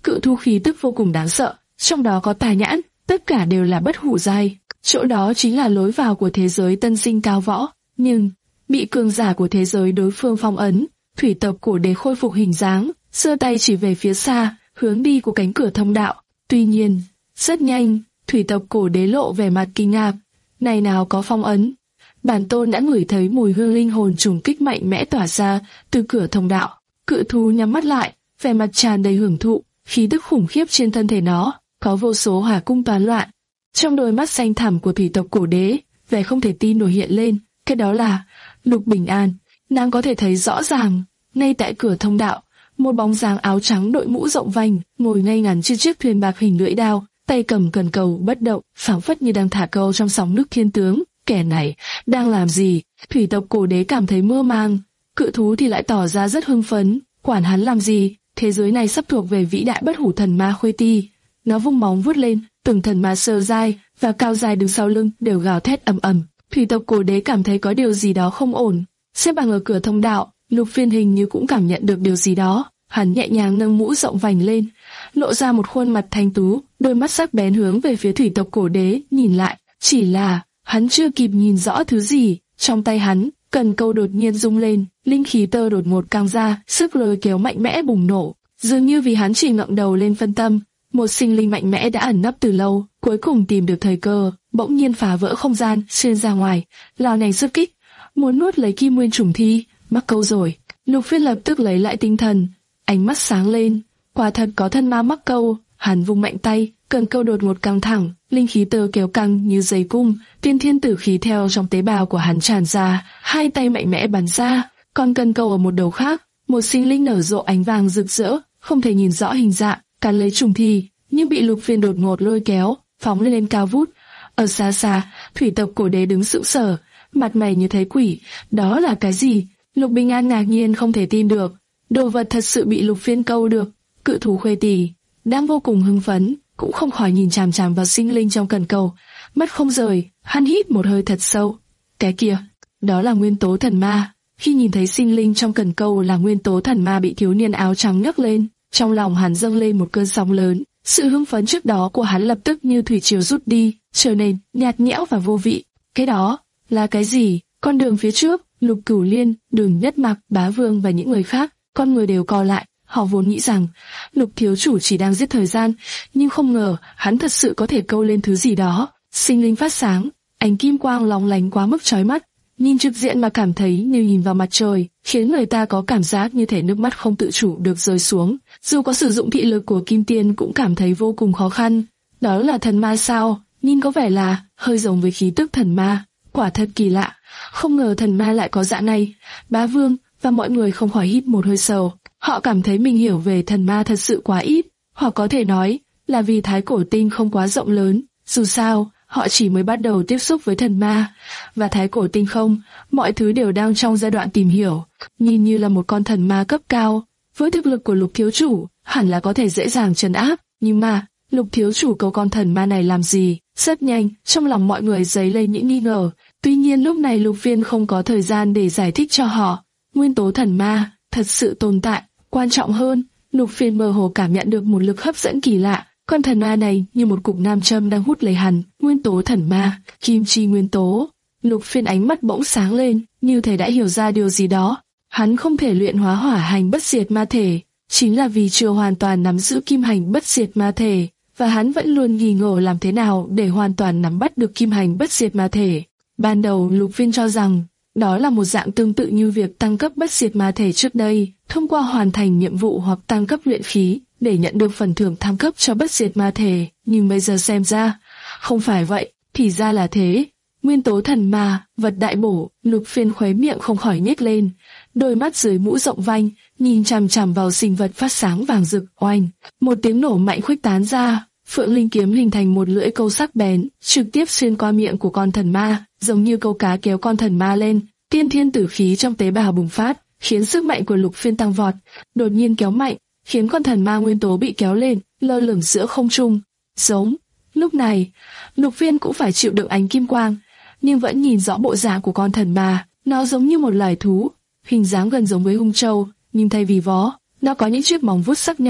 cự thú khí tức vô cùng đáng sợ, trong đó có tà nhãn, tất cả đều là bất hủ giai. Chỗ đó chính là lối vào của thế giới tân sinh cao võ, nhưng bị cường giả của thế giới đối phương phong ấn. Thủy tộc cổ đế khôi phục hình dáng, giơ tay chỉ về phía xa, hướng đi của cánh cửa thông đạo. Tuy nhiên, rất nhanh, thủy tộc cổ đế lộ vẻ mặt kinh ngạc. Này nào có phong ấn? Bản tôn đã ngửi thấy mùi hương linh hồn trùng kích mạnh mẽ tỏa ra từ cửa thông đạo. Cự thú nhắm mắt lại, vẻ mặt tràn đầy hưởng thụ, khí tức khủng khiếp trên thân thể nó, có vô số hỏa cung toán loạn. Trong đôi mắt xanh thẳm của thủy tộc cổ đế, vẻ không thể tin nổi hiện lên, cái đó là Lục Bình An. Nàng có thể thấy rõ ràng, ngay tại cửa thông đạo, một bóng dáng áo trắng đội mũ rộng vành, ngồi ngay ngắn trên chiếc thuyền bạc hình lưỡi đao, tay cầm cần cầu bất động, phảng phất như đang thả câu trong sóng nước thiên tướng. Kẻ này đang làm gì? Thủy tộc cổ đế cảm thấy mơ màng, cự thú thì lại tỏ ra rất hưng phấn, quản hắn làm gì? Thế giới này sắp thuộc về vĩ đại bất hủ thần ma Khuê Ti. Nó vung móng vuốt lên, từng thần ma sơ giai và cao giai đứng sau lưng đều gào thét ầm ầm. Thủy tộc cổ đế cảm thấy có điều gì đó không ổn. Xếp bằng ở cửa thông đạo, Lục Phiên hình như cũng cảm nhận được điều gì đó. Hắn nhẹ nhàng nâng mũ rộng vành lên, lộ ra một khuôn mặt thanh tú, đôi mắt sắc bén hướng về phía thủy tộc cổ đế, nhìn lại. Chỉ là hắn chưa kịp nhìn rõ thứ gì, trong tay hắn, cần câu đột nhiên rung lên, linh khí tơ đột ngột căng ra, sức lôi kéo mạnh mẽ bùng nổ. Dường như vì hắn chỉ ngẩng đầu lên phân tâm, một sinh linh mạnh mẽ đã ẩn nấp từ lâu, cuối cùng tìm được thời cơ, bỗng nhiên phá vỡ không gian, xuyên ra ngoài, lao này xuất kích, muốn nuốt lấy Kim Nguyên Trùng Thi. Mắc câu rồi. Lục Phiên lập tức lấy lại tinh thần, ánh mắt sáng lên, quả thật có thân ma mắc câu. Hắn vung mạnh tay, cần câu đột ngột căng thẳng, linh khí tơ kéo căng như dây cung, tiên thiên tử khí theo trong tế bào của hắn tràn ra, hai tay mạnh mẽ bắn ra, còn cần câu ở một đầu khác, một sinh linh nở rộ ánh vàng rực rỡ, không thể nhìn rõ hình dạng, cắn lấy trùng thi, nhưng bị Lục Phiên đột ngột lôi kéo, phóng lên lên cao vút. Ở xa xa, thủy tộc cổ đế đứng sững sờ, mặt mày như thấy quỷ. Đó là cái gì? Lục Bình An ngạc nhiên không thể tin được, đồ vật thật sự bị Lục Phiên câu được. Cự thú Khuê Ti đang vô cùng hưng phấn, cũng không khỏi nhìn chằm chằm vào sinh linh trong cần cầu, mắt không rời. Hắn hít một hơi thật sâu. Cái kia, đó là nguyên tố thần ma. Khi nhìn thấy sinh linh trong cần câu là nguyên tố thần ma bị thiếu niên áo trắng nhấc lên, trong lòng hắn dâng lên một cơn sóng lớn. Sự hưng phấn trước đó của hắn lập tức như thủy triều rút đi, trở nên nhạt nhẽo và vô vị. Cái đó là cái gì? Con đường phía trước, Lục Cửu Liên, Đường Nhất Mặc, Bá Vương và những người khác, con người đều co lại. Họ vốn nghĩ rằng Lục thiếu chủ chỉ đang giết thời gian, nhưng không ngờ hắn thật sự có thể câu lên thứ gì đó. Sinh linh phát sáng, ánh kim quang lóng lánh quá mức chói mắt, nhìn trực diện mà cảm thấy như nhìn vào mặt trời, khiến người ta có cảm giác như thể nước mắt không tự chủ được rơi xuống. Dù có sử dụng thị lực của Kim Tiên cũng cảm thấy vô cùng khó khăn. Đó là thần ma sao? Nhìn có vẻ là hơi giống với khí tức thần ma. Quả thật kỳ lạ, không ngờ thần ma lại có dạng này. Bá Vương và mọi người không khỏi hít một hơi sầu. Họ cảm thấy mình hiểu về thần ma thật sự quá ít, hoặc có thể nói là vì Thái Cổ Tinh không quá rộng lớn. Dù sao, họ chỉ mới bắt đầu tiếp xúc với thần ma, và Thái Cổ Tinh không, mọi thứ đều đang trong giai đoạn tìm hiểu. Nhìn như là một con thần ma cấp cao, với thực lực của Lục thiếu chủ, hẳn là có thể dễ dàng trấn áp. Nhưng mà, Lục thiếu chủ câu con thần ma này làm gì? Rất nhanh, trong lòng mọi người dấy lên những nghi ngờ. Tuy nhiên lúc này Lục Phiên không có thời gian để giải thích cho họ. Nguyên tố thần ma thật sự tồn tại. Quan trọng hơn, Lục Phiên mơ hồ cảm nhận được một lực hấp dẫn kỳ lạ. Con thần ma này như một cục nam châm đang hút lấy hắn. Nguyên tố thần ma, kim chi nguyên tố. Lục Phiên ánh mắt bỗng sáng lên, như thể đã hiểu ra điều gì đó. Hắn không thể luyện hóa hỏa hành bất diệt ma thể, chính là vì chưa hoàn toàn nắm giữ kim hành bất diệt ma thể, và hắn vẫn luôn nghi ngờ làm thế nào để hoàn toàn nắm bắt được kim hành bất diệt ma thể. Ban đầu Lục Phiên cho rằng đó là một dạng tương tự như việc tăng cấp bất diệt ma thể trước đây, thông qua hoàn thành nhiệm vụ hoặc tăng cấp luyện khí để nhận được phần thưởng thăng cấp cho bất diệt ma thể, nhưng bây giờ xem ra không phải vậy, thì ra là thế. Nguyên tố thần ma, vật đại bổ. Lục Phiên khóe miệng không khỏi nhếch lên, đôi mắt dưới mũ rộng vành nhìn chằm chằm vào sinh vật phát sáng vàng rực. Oanh, một tiếng nổ mạnh khuếch tán ra, Phượng Linh kiếm hình thành một lưỡi câu sắc bén, trực tiếp xuyên qua miệng của con thần ma, giống như câu cá kéo con thần ma lên. Tiên thiên tử khí trong tế bào bùng phát, khiến sức mạnh của Lục Phiên tăng vọt, đột nhiên kéo mạnh, khiến con thần ma nguyên tố bị kéo lên, lơ lửng giữa không trung. Giống. Lúc này, Lục Phiên cũng phải chịu đựng ánh kim quang, nhưng vẫn nhìn rõ bộ dạng của con thần ma. Nó giống như một loài thú, hình dáng gần giống với hung trâu, nhưng thay vì vó, nó có những chiếc móng vuốt sắc nhọn,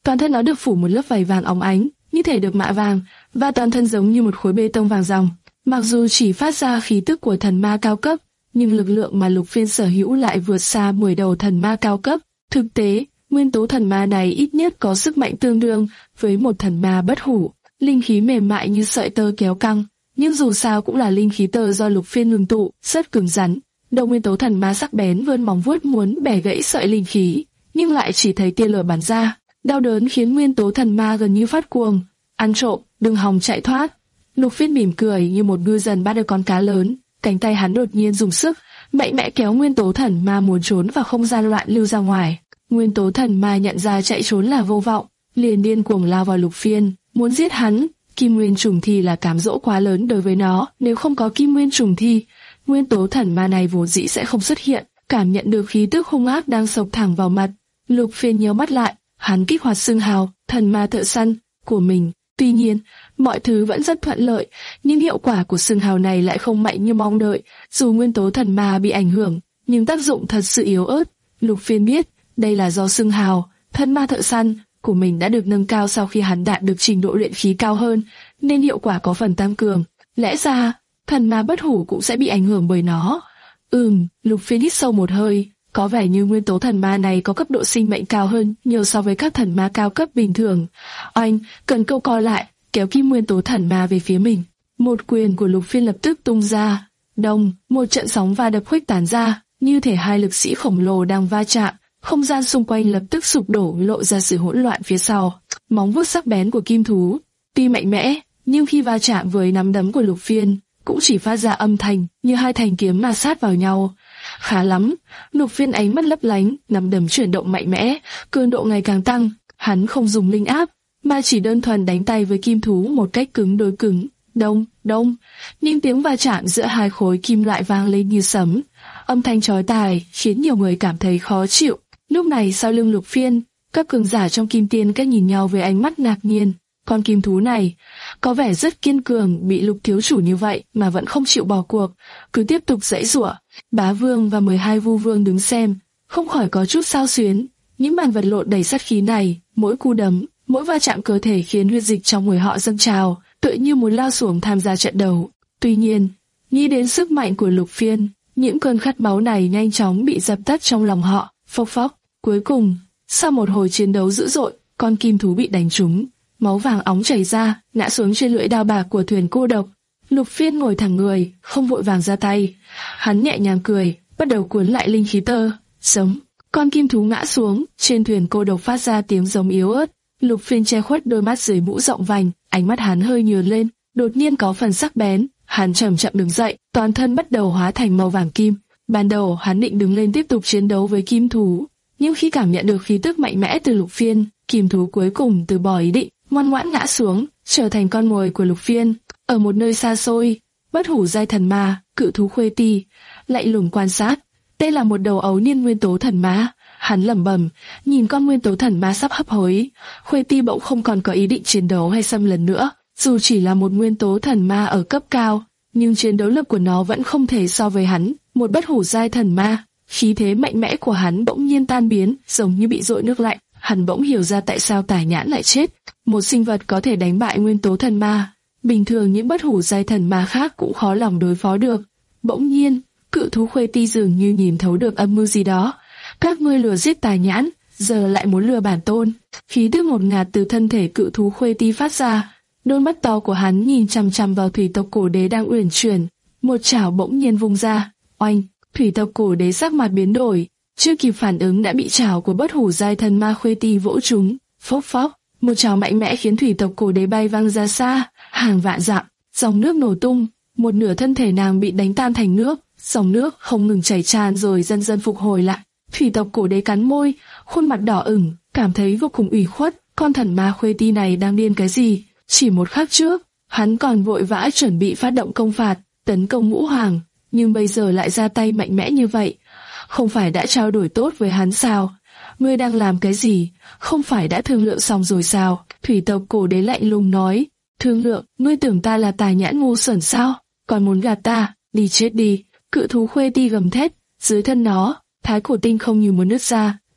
toàn thân nó được phủ một lớp vảy vàng óng ánh, như thể được mạ vàng, và toàn thân giống như một khối bê tông vàng ròng. Mặc dù chỉ phát ra khí tức của thần ma cao cấp, nhưng lực lượng mà Lục Phiên sở hữu lại vượt xa mười đầu thần ma cao cấp. Thực tế, nguyên tố thần ma này ít nhất có sức mạnh tương đương với một thần ma bất hủ. Linh khí mềm mại như sợi tơ kéo căng, nhưng dù sao cũng là linh khí tơ do Lục Phiên ngưng tụ, rất cứng rắn. Đầu nguyên tố thần ma sắc bén vươn móng vuốt muốn bẻ gãy sợi linh khí, nhưng lại chỉ thấy tia lửa bắn ra. Đau đớn khiến nguyên tố thần ma gần như phát cuồng. Ăn trộm, đừng hòng chạy thoát. Lục Phiên mỉm cười như một ngư dân bắt được con cá lớn. Cánh tay hắn đột nhiên dùng sức, mạnh mẽ kéo nguyên tố thần ma muốn trốn vào không gian loạn lưu ra ngoài. Nguyên tố thần ma nhận ra chạy trốn là vô vọng, liền điên cuồng lao vào Lục Phiên, muốn giết hắn. Kim nguyên trùng thi là cám dỗ quá lớn đối với nó, nếu không có kim nguyên trùng thi, nguyên tố thần ma này vốn dĩ sẽ không xuất hiện. Cảm nhận được khí tức hung ác đang sộc thẳng vào mặt, Lục Phiên nhíu mắt lại, hắn kích hoạt xương hào, thần ma thợ săn của mình. Tuy nhiên, mọi thứ vẫn rất thuận lợi, nhưng hiệu quả của xương hào này lại không mạnh như mong đợi. Dù nguyên tố thần ma bị ảnh hưởng, nhưng tác dụng thật sự yếu ớt. Lục Phiên biết, đây là do xương hào, thần ma thợ săn của mình đã được nâng cao sau khi hắn đạt được trình độ luyện khí cao hơn, nên hiệu quả có phần tăng cường. Lẽ ra, thần ma bất hủ cũng sẽ bị ảnh hưởng bởi nó. Ừm, Lục Phiên hít sâu một hơi, có vẻ như nguyên tố thần ma này có cấp độ sinh mệnh cao hơn nhiều so với các thần ma cao cấp bình thường. Oanh, cần câu co lại, kéo kim nguyên tố thần ma về phía mình. Một quyền của Lục Phiên lập tức tung ra. Đông, một trận sóng va đập khuếch tán ra, như thể hai lực sĩ khổng lồ đang va chạm. Không gian xung quanh lập tức sụp đổ, lộ ra sự hỗn loạn phía sau. Móng vuốt sắc bén của kim thú, tuy mạnh mẽ, nhưng khi va chạm với nắm đấm của Lục Phiên, cũng chỉ phát ra âm thanh như hai thanh kiếm ma sát vào nhau. Khá lắm, Lục Phiên ánh mắt lấp lánh, nắm đấm chuyển động mạnh mẽ, cường độ ngày càng tăng. Hắn không dùng linh áp, mà chỉ đơn thuần đánh tay với kim thú một cách cứng đối cứng. Đông, đông, những tiếng va chạm giữa hai khối kim loại vang lên như sấm. Âm thanh chói tai khiến nhiều người cảm thấy khó chịu. Lúc này sau lưng Lục Phiên, các cường giả trong Kim Tiên Các nhìn nhau với ánh mắt ngạc nhiên. Con kim thú này có vẻ rất kiên cường, bị Lục thiếu chủ như vậy mà vẫn không chịu bỏ cuộc, cứ tiếp tục giãy giụa. Bá Vương và mười hai Vu Vương đứng xem, không khỏi có chút xao xuyến. Những màn vật lộn đầy sát khí này, mỗi cú đấm, mỗi va chạm cơ thể khiến huyết dịch trong người họ dâng trào, tựa như muốn lao xuống tham gia trận đấu. Tuy nhiên, nghĩ đến sức mạnh của Lục Phiên, những cơn khát máu này nhanh chóng bị dập tắt trong lòng họ. Phốc phốc. Cuối cùng, sau một hồi chiến đấu dữ dội, con kim thú bị đánh trúng, máu vàng óng chảy ra, ngã xuống trên lưỡi đao bạc của thuyền cô độc. Lục Phiên ngồi thẳng người, không vội vàng ra tay. Hắn nhẹ nhàng cười, bắt đầu cuốn lại linh khí tơ. Sống. Con kim thú ngã xuống, trên thuyền cô độc phát ra tiếng giống yếu ớt. Lục Phiên che khuất đôi mắt dưới mũ rộng vành, ánh mắt hắn hơi nhướng lên, đột nhiên có phần sắc bén. Hắn chậm chậm đứng dậy, toàn thân bắt đầu hóa thành màu vàng kim. Ban đầu hắn định đứng lên tiếp tục chiến đấu với kim thú, nhưng khi cảm nhận được khí tức mạnh mẽ từ Lục Phiên, kim thú cuối cùng từ bỏ ý định, ngoan ngoãn ngã xuống, trở thành con mồi của Lục Phiên. Ở một nơi xa xôi, bất hủ giai thần ma, cự thú Khuê Ti, lạnh lùng quan sát. Đây là một đầu ấu niên nguyên tố thần ma. Hắn lẩm bẩm, nhìn con nguyên tố thần ma sắp hấp hối. Khuê Ti bỗng không còn có ý định chiến đấu hay xâm lấn nữa. Dù chỉ là một nguyên tố thần ma ở cấp cao, nhưng chiến đấu lực của nó vẫn không thể so với hắn, một bất hủ giai thần ma. Khí thế mạnh mẽ của hắn bỗng nhiên tan biến, giống như bị dội nước lạnh. Hắn bỗng hiểu ra tại sao Tài Nhãn lại chết. Một sinh vật có thể đánh bại nguyên tố thần ma, bình thường những bất hủ giai thần ma khác cũng khó lòng đối phó được. Bỗng nhiên, cự thú Khuê Ti dường như nhìn thấu được âm mưu gì đó. Các ngươi lừa giết Tài Nhãn, giờ lại muốn lừa bản tôn. Khí tức ngột ngạt từ thân thể cự thú Khuê Ti phát ra. Đôi mắt to của hắn nhìn chằm chằm vào thủy tộc cổ đế đang uyển chuyển. Một chảo bỗng nhiên vung ra, oanh! Thủy tộc cổ đế sắc mặt biến đổi, chưa kịp phản ứng đã bị chảo của bất hủ giai thần ma Khuê Ti vỗ trúng. Phốc phốc, một chảo mạnh mẽ khiến thủy tộc cổ đế bay văng ra xa, hàng vạn dặm. Dòng nước nổ tung, một nửa thân thể nàng bị đánh tan thành nước, dòng nước không ngừng chảy tràn rồi dần dần phục hồi lại. Thủy tộc cổ đế cắn môi, khuôn mặt đỏ ửng, cảm thấy vô cùng ủy khuất. Con thần ma Khuê Ti này đang điên cái gì? Chỉ một khắc trước, hắn còn vội vã chuẩn bị phát động công phạt, tấn công Ngũ Hoàng, nhưng bây giờ lại ra tay mạnh mẽ như vậy. Không phải đã trao đổi tốt với hắn sao? Ngươi đang làm cái gì? Không phải đã thương lượng xong rồi sao? Thủy tộc cổ đế lạnh lùng nói. Thương lượng? Ngươi tưởng ta là Tài Nhãn ngu xuẩn sao? Còn muốn gạt ta? Đi chết đi! Cự thú Khuê Ti gầm thét, dưới thân nó, thái cổ tinh không như muốn nứt ra.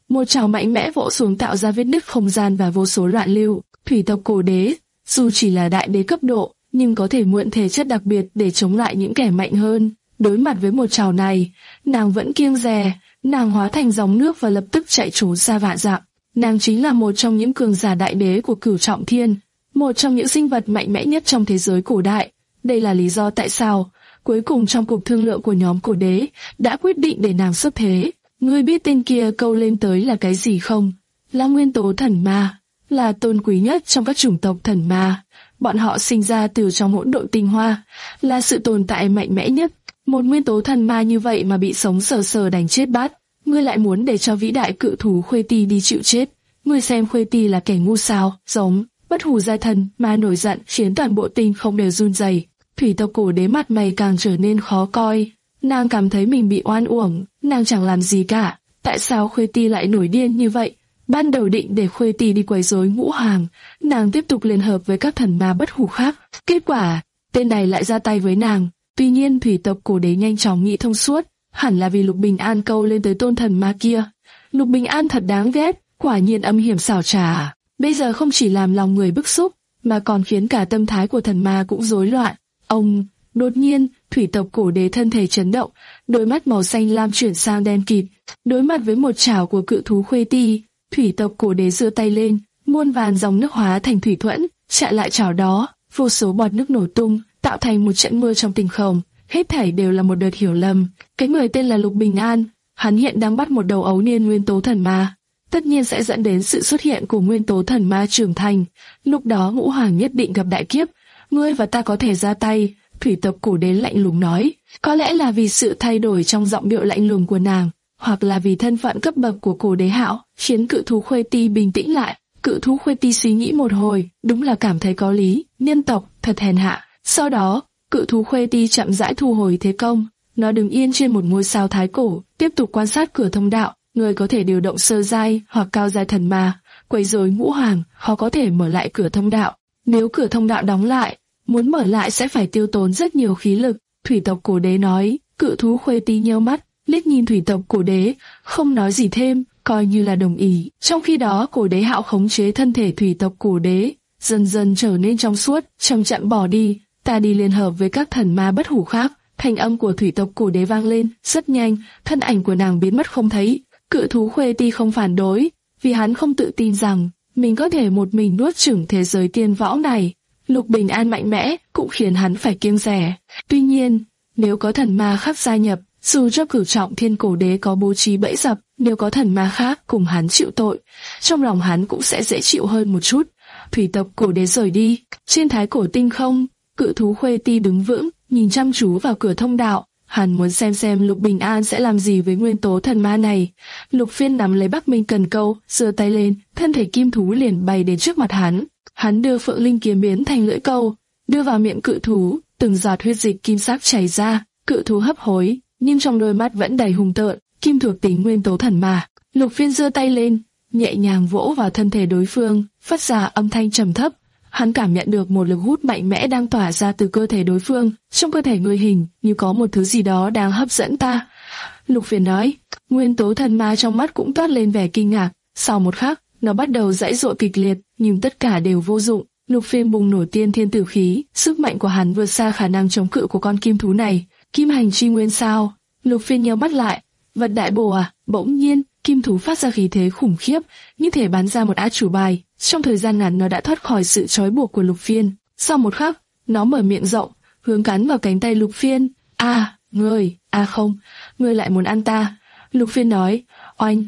một trảo mạnh mẽ vỗ xuống tạo ra vết nứt không gian và vô số loạn lưu. Thủy tộc cổ đế, dù chỉ là đại đế cấp độ, nhưng có thể mượn thể chất đặc biệt để chống lại những kẻ mạnh hơn. Đối mặt với một trảo này, nàng vẫn kiêng dè, nàng hóa thành dòng nước và lập tức chạy trốn xa vạn dặm. Nàng chính là một trong những cường giả đại đế của Cửu Trọng Thiên, một trong những sinh vật mạnh mẽ nhất trong thế giới cổ đại. Đây là lý do tại sao, cuối cùng trong cuộc thương lượng của nhóm cổ đế, đã quyết định để nàng xuất thế. Ngươi biết tên kia câu lên tới là cái gì không? Là nguyên tố thần ma, là tôn quý nhất trong các chủng tộc thần ma. Bọn họ sinh ra từ trong hỗn độn tinh hoa, là sự tồn tại mạnh mẽ nhất. Một nguyên tố thần ma như vậy mà bị sống sờ sờ đánh chết bát. Ngươi lại muốn để cho vĩ đại cự thú Khuê Ti đi chịu chết. Ngươi xem Khuê Ti là kẻ ngu sao? Giống bất hủ gia thần mà nổi giận khiến toàn bộ tinh không đều run rẩy. Thủy tộc cổ đế mặt mày càng trở nên khó coi. Nàng cảm thấy mình bị oan uổng, nàng chẳng làm gì cả. Tại sao Khuê Ti lại nổi điên như vậy? Ban đầu định để Khuê Ti đi quấy rối Ngũ Hoàng, nàng tiếp tục liên hợp với các thần ma bất hủ khác. Kết quả, tên này lại ra tay với nàng. Tuy nhiên thủy tộc cổ đế nhanh chóng nghĩ thông suốt, hẳn là vì Lục Bình An câu lên tới tôn thần ma kia. Lục Bình An thật đáng ghét, quả nhiên âm hiểm xảo trá. Bây giờ không chỉ làm lòng người bức xúc, mà còn khiến cả tâm thái của thần ma cũng rối loạn. Ông, đột nhiên, thủy tộc cổ đế thân thể chấn động, đôi mắt màu xanh lam chuyển sang đen kịt. Đối mặt với một chảo của cự thú Khuê Ti, thủy tộc cổ đế giơ tay lên, muôn vàn dòng nước hóa thành thủy thuẫn, chặn lại chảo đó, vô số bọt nước nổ tung, tạo thành một trận mưa trong tinh không. Hết thảy đều là một đợt hiểu lầm. Cái người tên là Lục Bình An, hắn hiện đang bắt một đầu ấu niên nguyên tố thần ma. Tất nhiên sẽ dẫn đến sự xuất hiện của nguyên tố thần ma trưởng thành. Lúc đó Ngũ Hoàng nhất định gặp đại kiếp. Ngươi và ta có thể ra tay. Thủy tộc cổ đế lạnh lùng nói. Có lẽ là vì sự thay đổi trong giọng điệu lạnh lùng của nàng, hoặc là vì thân phận cấp bậc của cổ đế hạo, khiến cự thú Khuê Ti bình tĩnh lại. Cự thú Khuê Ti suy nghĩ một hồi, đúng là cảm thấy có lý. Nhân tộc thật hèn hạ. Sau đó, cự thú Khuê Ti chậm rãi thu hồi thế công. Nó đứng yên trên một ngôi sao thái cổ, tiếp tục quan sát cửa thông đạo. Người có thể điều động sơ giai hoặc cao giai thần ma, quấy rối Ngũ Hoàng, khó có thể mở lại cửa thông đạo. Nếu cửa thông đạo đóng lại, muốn mở lại sẽ phải tiêu tốn rất nhiều khí lực. Thủy tộc cổ đế nói. Cự thú Khuê Ti nheo mắt, liếc nhìn thủy tộc cổ đế, không nói gì thêm, coi như là đồng ý. Trong khi đó, cổ đế hạo khống chế thân thể thủy tộc cổ đế, dần dần trở nên trong suốt, chậm chậm bỏ đi. Ta đi liên hợp với các thần ma bất hủ khác. Thanh âm của thủy tộc cổ đế vang lên, rất nhanh, thân ảnh của nàng biến mất không thấy. Cự thú Khuê Ti không phản đối, vì hắn không tự tin rằng mình có thể một mình nuốt chửng thế giới tiên võ này. Lục Bình An mạnh mẽ cũng khiến hắn phải kiêng dè. Tuy nhiên, nếu có thần ma khác gia nhập, dù cho Cửu Trọng Thiên cổ đế có bố trí bẫy dập, nếu có thần ma khác cùng hắn chịu tội, trong lòng hắn cũng sẽ dễ chịu hơn một chút. Thủy tộc cổ đế rời đi. Trên thái cổ tinh không, cự thú Khuê Ti đứng vững, nhìn chăm chú vào cửa thông đạo. Hắn muốn xem xem Lục Bình An sẽ làm gì với nguyên tố thần ma này. Lục Phiên nắm lấy Bắc Minh Cần Câu, giơ tay lên, thân thể kim thú liền bay đến trước mặt hắn. Hắn đưa Phượng Linh kiếm biến thành lưỡi câu, đưa vào miệng cự thú, từng giọt huyết dịch kim sắc chảy ra. Cự thú hấp hối, nhưng trong đôi mắt vẫn đầy hung tợn. Kim thuộc tính nguyên tố thần ma. Lục Phiên giơ tay lên, nhẹ nhàng vỗ vào thân thể đối phương, phát ra âm thanh trầm thấp. Hắn cảm nhận được một lực hút mạnh mẽ đang tỏa ra từ cơ thể đối phương. Trong cơ thể người hình như có một thứ gì đó đang hấp dẫn ta. Lục Phiên nói. Nguyên tố thần ma trong mắt cũng toát lên vẻ kinh ngạc. Sau một khắc, nó bắt đầu giãy giụa kịch liệt, nhưng tất cả đều vô dụng. Lục Phiên bùng nổ tiên thiên tử khí, sức mạnh của hắn vượt xa khả năng chống cự của con kim thú này. Kim hành chi nguyên sao? Lục Phiên nheo mắt lại. Vật đại bổ à? Bỗng nhiên, kim thú phát ra khí thế khủng khiếp, như thể bắn ra một át chủ bài. Trong thời gian ngắn nó đã thoát khỏi sự trói buộc của Lục Phiên. Sau một khắc, nó mở miệng rộng, hướng cắn vào cánh tay Lục Phiên. A, à, ngươi, a à không, ngươi lại muốn ăn ta? Lục Phiên nói. Oanh.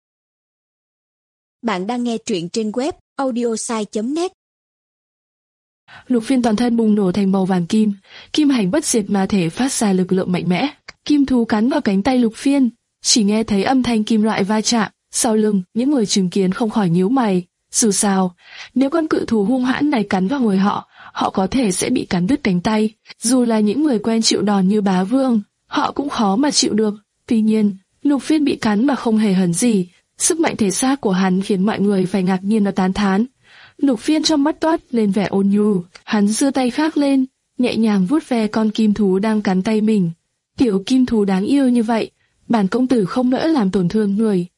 Bạn đang nghe truyện trên web audiosai chấm net. Lục Phiên toàn thân bùng nổ thành màu vàng kim, kim hành bất diệt ma thể phát ra lực lượng mạnh mẽ. Kim thú cắn vào cánh tay Lục Phiên, chỉ nghe thấy âm thanh kim loại va chạm. Sau lưng, những người chứng kiến không khỏi nhíu mày. Dù sao, nếu con cự thú hung hãn này cắn vào người họ, họ có thể sẽ bị cắn đứt cánh tay. Dù là những người quen chịu đòn như Bá Vương, họ cũng khó mà chịu được. Tuy nhiên, Lục Phiên bị cắn mà không hề hấn gì. Sức mạnh thể xác của hắn khiến mọi người phải ngạc nhiên và tán thán. Lục Phiên trong mắt toát lên vẻ ôn nhu, hắn giơ tay khác lên, nhẹ nhàng vuốt ve con kim thú đang cắn tay mình. Tiểu kim thú đáng yêu như vậy, bản công tử không nỡ làm tổn thương người,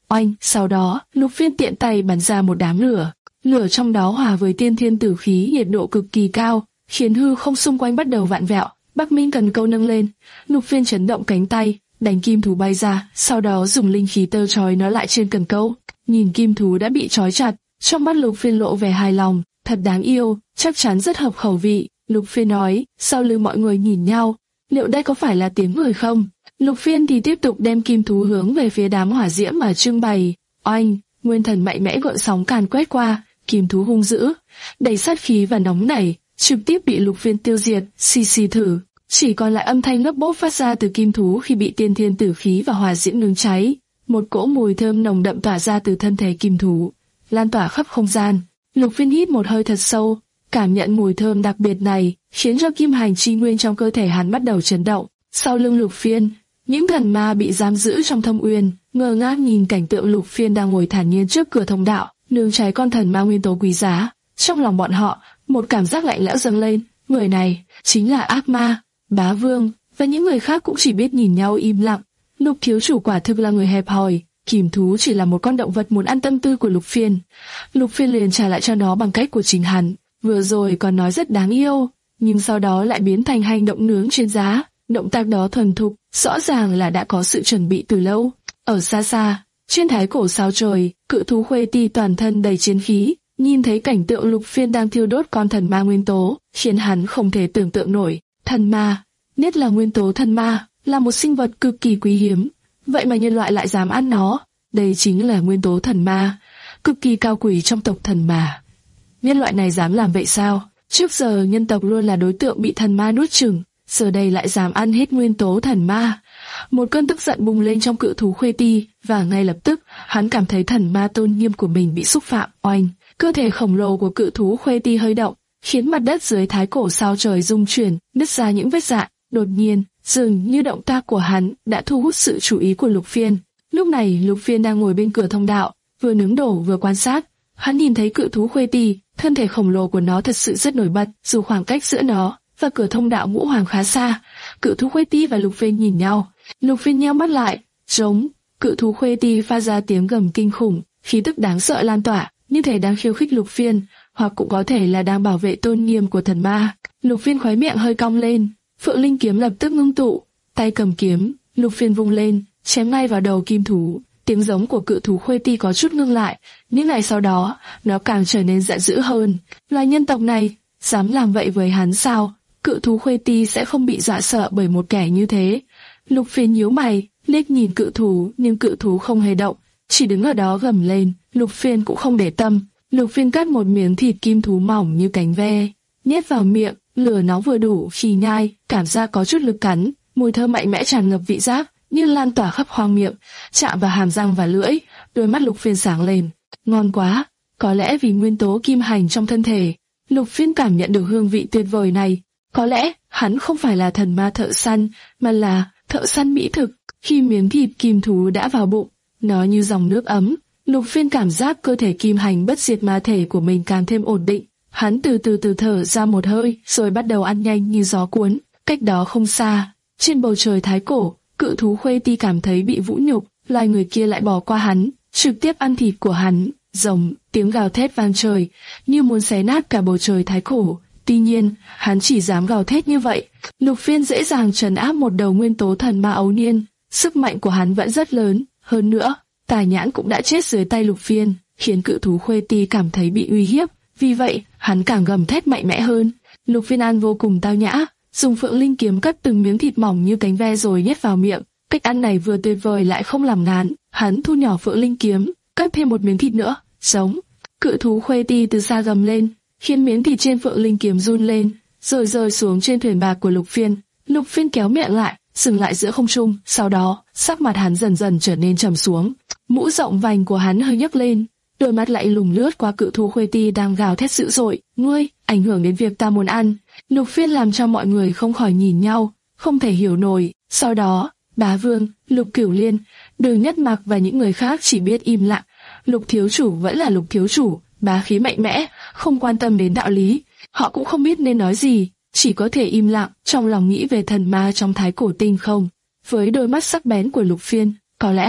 Oanh, sau đó, Lục Phiên tiện tay bắn ra một đám lửa. Lửa trong đó hòa với tiên thiên tử khí nhiệt độ cực kỳ cao, khiến hư không xung quanh bắt đầu vặn vẹo. Bắc Minh cần câu nâng lên, Lục Phiên chấn động cánh tay, đánh kim thú bay ra, sau đó dùng linh khí tơ trói nó lại trên cần câu. Nhìn kim thú đã bị trói chặt, trong mắt Lục Phiên lộ vẻ hài lòng, thật đáng yêu, chắc chắn rất hợp khẩu vị. Lục Phiên nói, sau lưng mọi người nhìn nhau, liệu đây có phải là tiếng người không? Lục Phiên thì tiếp tục đem kim thú hướng về phía đám hỏa diễm mà trưng bày. Oanh, nguyên thần mạnh mẽ gợn sóng càn quét qua, kim thú hung dữ, đầy sát khí và nóng nảy, trực tiếp bị Lục Phiên tiêu diệt. Xì xì thử, chỉ còn lại âm thanh lấp bốp phát ra từ kim thú khi bị tiên thiên tử khí và hỏa diễm nướng cháy. Một cỗ mùi thơm nồng đậm tỏa ra từ thân thể kim thú, lan tỏa khắp không gian. Lục Phiên hít một hơi thật sâu, cảm nhận mùi thơm đặc biệt này, khiến cho kim hành chi nguyên trong cơ thể hắn bắt đầu chấn động. Sau lưng Lục Phiên, những thần ma bị giam giữ trong thâm uyên, ngơ ngác nhìn cảnh tượng Lục Phiên đang ngồi thản nhiên trước cửa thông đạo, nương cháy con thần ma nguyên tố quý giá. Trong lòng bọn họ, một cảm giác lạnh lẽo dâng lên, người này chính là ác ma. Bá Vương và những người khác cũng chỉ biết nhìn nhau im lặng. Lục thiếu chủ quả thực là người hẹp hòi, kim thú chỉ là một con động vật muốn ăn tâm tư của Lục Phiên. Lục Phiên liền trả lại cho nó bằng cách của chính hắn. Vừa rồi còn nói rất đáng yêu, nhưng sau đó lại biến thành hành động nướng trên giá. Động tác đó thuần thục, rõ ràng là đã có sự chuẩn bị từ lâu. Ở xa xa, trên thái cổ sao trời, cự thú Khuê Ti toàn thân đầy chiến khí, nhìn thấy cảnh tượng Lục Phiên đang thiêu đốt con thần ma nguyên tố, khiến hắn không thể tưởng tượng nổi. Thần ma, nhất là nguyên tố thần ma, là một sinh vật cực kỳ quý hiếm, vậy mà nhân loại lại dám ăn nó. Đây chính là nguyên tố thần ma, cực kỳ cao quý trong tộc thần ma. Nhân loại này dám làm vậy sao? Trước giờ nhân tộc luôn là đối tượng bị thần ma nuốt chửng, giờ đây lại dám ăn hết nguyên tố thần ma. Một cơn tức giận bùng lên trong cự thú Khuê Ti, và ngay lập tức hắn cảm thấy thần ma tôn nghiêm của mình bị xúc phạm. Oanh, cơ thể khổng lồ của cự thú Khuê Ti hơi động, khiến mặt đất dưới thái cổ sao trời rung chuyển, nứt ra những vết rạn. Đột nhiên, dường như động tác của hắn đã thu hút sự chú ý của Lục Phiên. Lúc này Lục Phiên đang ngồi bên cửa thông đạo, vừa nướng đổ vừa quan sát. Hắn nhìn thấy cự thú Khuê Ti, thân thể khổng lồ của nó thật sự rất nổi bật, dù khoảng cách giữa nó và cửa thông đạo ngũ hoàng khá xa. Cự thú Khuê Ti và Lục Phiên nhìn nhau, Lục Phiên nheo mắt lại, giống. Cự thú Khuê Ti phát ra tiếng gầm kinh khủng, khí tức đáng sợ lan tỏa, như thể đang khiêu khích Lục Phiên, hoặc cũng có thể là đang bảo vệ tôn nghiêm của thần ma. Lục Phiên khóe miệng hơi cong lên, Phượng Linh kiếm lập tức ngưng tụ, tay cầm kiếm, Lục Phiên vung lên, chém ngay vào đầu kim thú. Tiếng giống của cự thú Khuê Ti có chút ngưng lại, những ngày sau đó, nó càng trở nên giận dữ hơn. Loài nhân tộc này, dám làm vậy với hắn sao? Cự thú Khuê Ti sẽ không bị dọa sợ bởi một kẻ như thế. Lục Phiên nhíu mày, liếc nhìn cự thú, nhưng cự thú không hề động, chỉ đứng ở đó gầm lên. Lục Phiên cũng không để tâm. Lục Phiên cắt một miếng thịt kim thú mỏng như cánh ve, nhét vào miệng, lửa nó vừa đủ khi nhai, cảm giác có chút lực cắn, mùi thơm mạnh mẽ tràn ngập vị giác, như lan tỏa khắp khoang miệng, chạm vào hàm răng và lưỡi. Đôi mắt Lục Phiên sáng lên, ngon quá. Có lẽ vì nguyên tố kim hành trong thân thể, Lục Phiên cảm nhận được hương vị tuyệt vời này. Có lẽ hắn không phải là thần ma thợ săn, mà là thợ săn mỹ thực. Khi miếng thịt kim thú đã vào bụng, nó như dòng nước ấm. Lục Phiên cảm giác cơ thể kim hành bất diệt ma thể của mình càng thêm ổn định. Hắn từ từ từ thở ra một hơi, rồi bắt đầu ăn nhanh như gió cuốn. Cách đó không xa, trên bầu trời thái cổ, cự thú Khuê Ti cảm thấy bị vũ nhục, loài người kia lại bỏ qua hắn, trực tiếp ăn thịt của hắn. Rồng, tiếng gào thét vang trời, như muốn xé nát cả bầu trời thái cổ. Tuy nhiên, hắn chỉ dám gào thét như vậy. Lục Phiên dễ dàng trấn áp một đầu nguyên tố thần ma ấu niên, sức mạnh của hắn vẫn rất lớn. Hơn nữa, Tài Nhãn cũng đã chết dưới tay Lục Phiên, khiến cự thú Khuê Ti cảm thấy bị uy hiếp. Vì vậy, hắn càng gầm thét mạnh mẽ hơn. Lục Phiên ăn vô cùng tao nhã, dùng Phượng Linh kiếm cắt từng miếng thịt mỏng như cánh ve rồi nhét vào miệng. Cách ăn này vừa tuyệt vời lại không làm ngán. Hắn thu nhỏ Phượng Linh kiếm, cắt thêm một miếng thịt nữa. Sống. Cự thú Khuê Ti từ xa gầm lên, khiến miếng thịt trên Phượng Linh kiếm run lên, rồi rơi xuống trên thuyền bạc của Lục Phiên. Lục Phiên kéo miệng lại, dừng lại giữa không trung. Sau đó, sắc mặt hắn dần dần trở nên trầm xuống. Mũ rộng vành của hắn hơi nhấc lên, đôi mắt lại lùng lướt qua cự thú Khuê Ti đang gào thét dữ dội. Ngươi, ảnh hưởng đến việc ta muốn ăn. Lục Phiên làm cho mọi người không khỏi nhìn nhau, không thể hiểu nổi. Sau đó, Bá Vương, Lục Cửu Liên, Đường Nhất Mặc và những người khác chỉ biết im lặng. Lục thiếu chủ vẫn là Lục thiếu chủ, bá khí mạnh mẽ, không quan tâm đến đạo lý. Họ cũng không biết nên nói gì, chỉ có thể im lặng, trong lòng nghĩ về thần ma trong thái cổ tinh không. Với đôi mắt sắc bén của Lục Phiên, có lẽ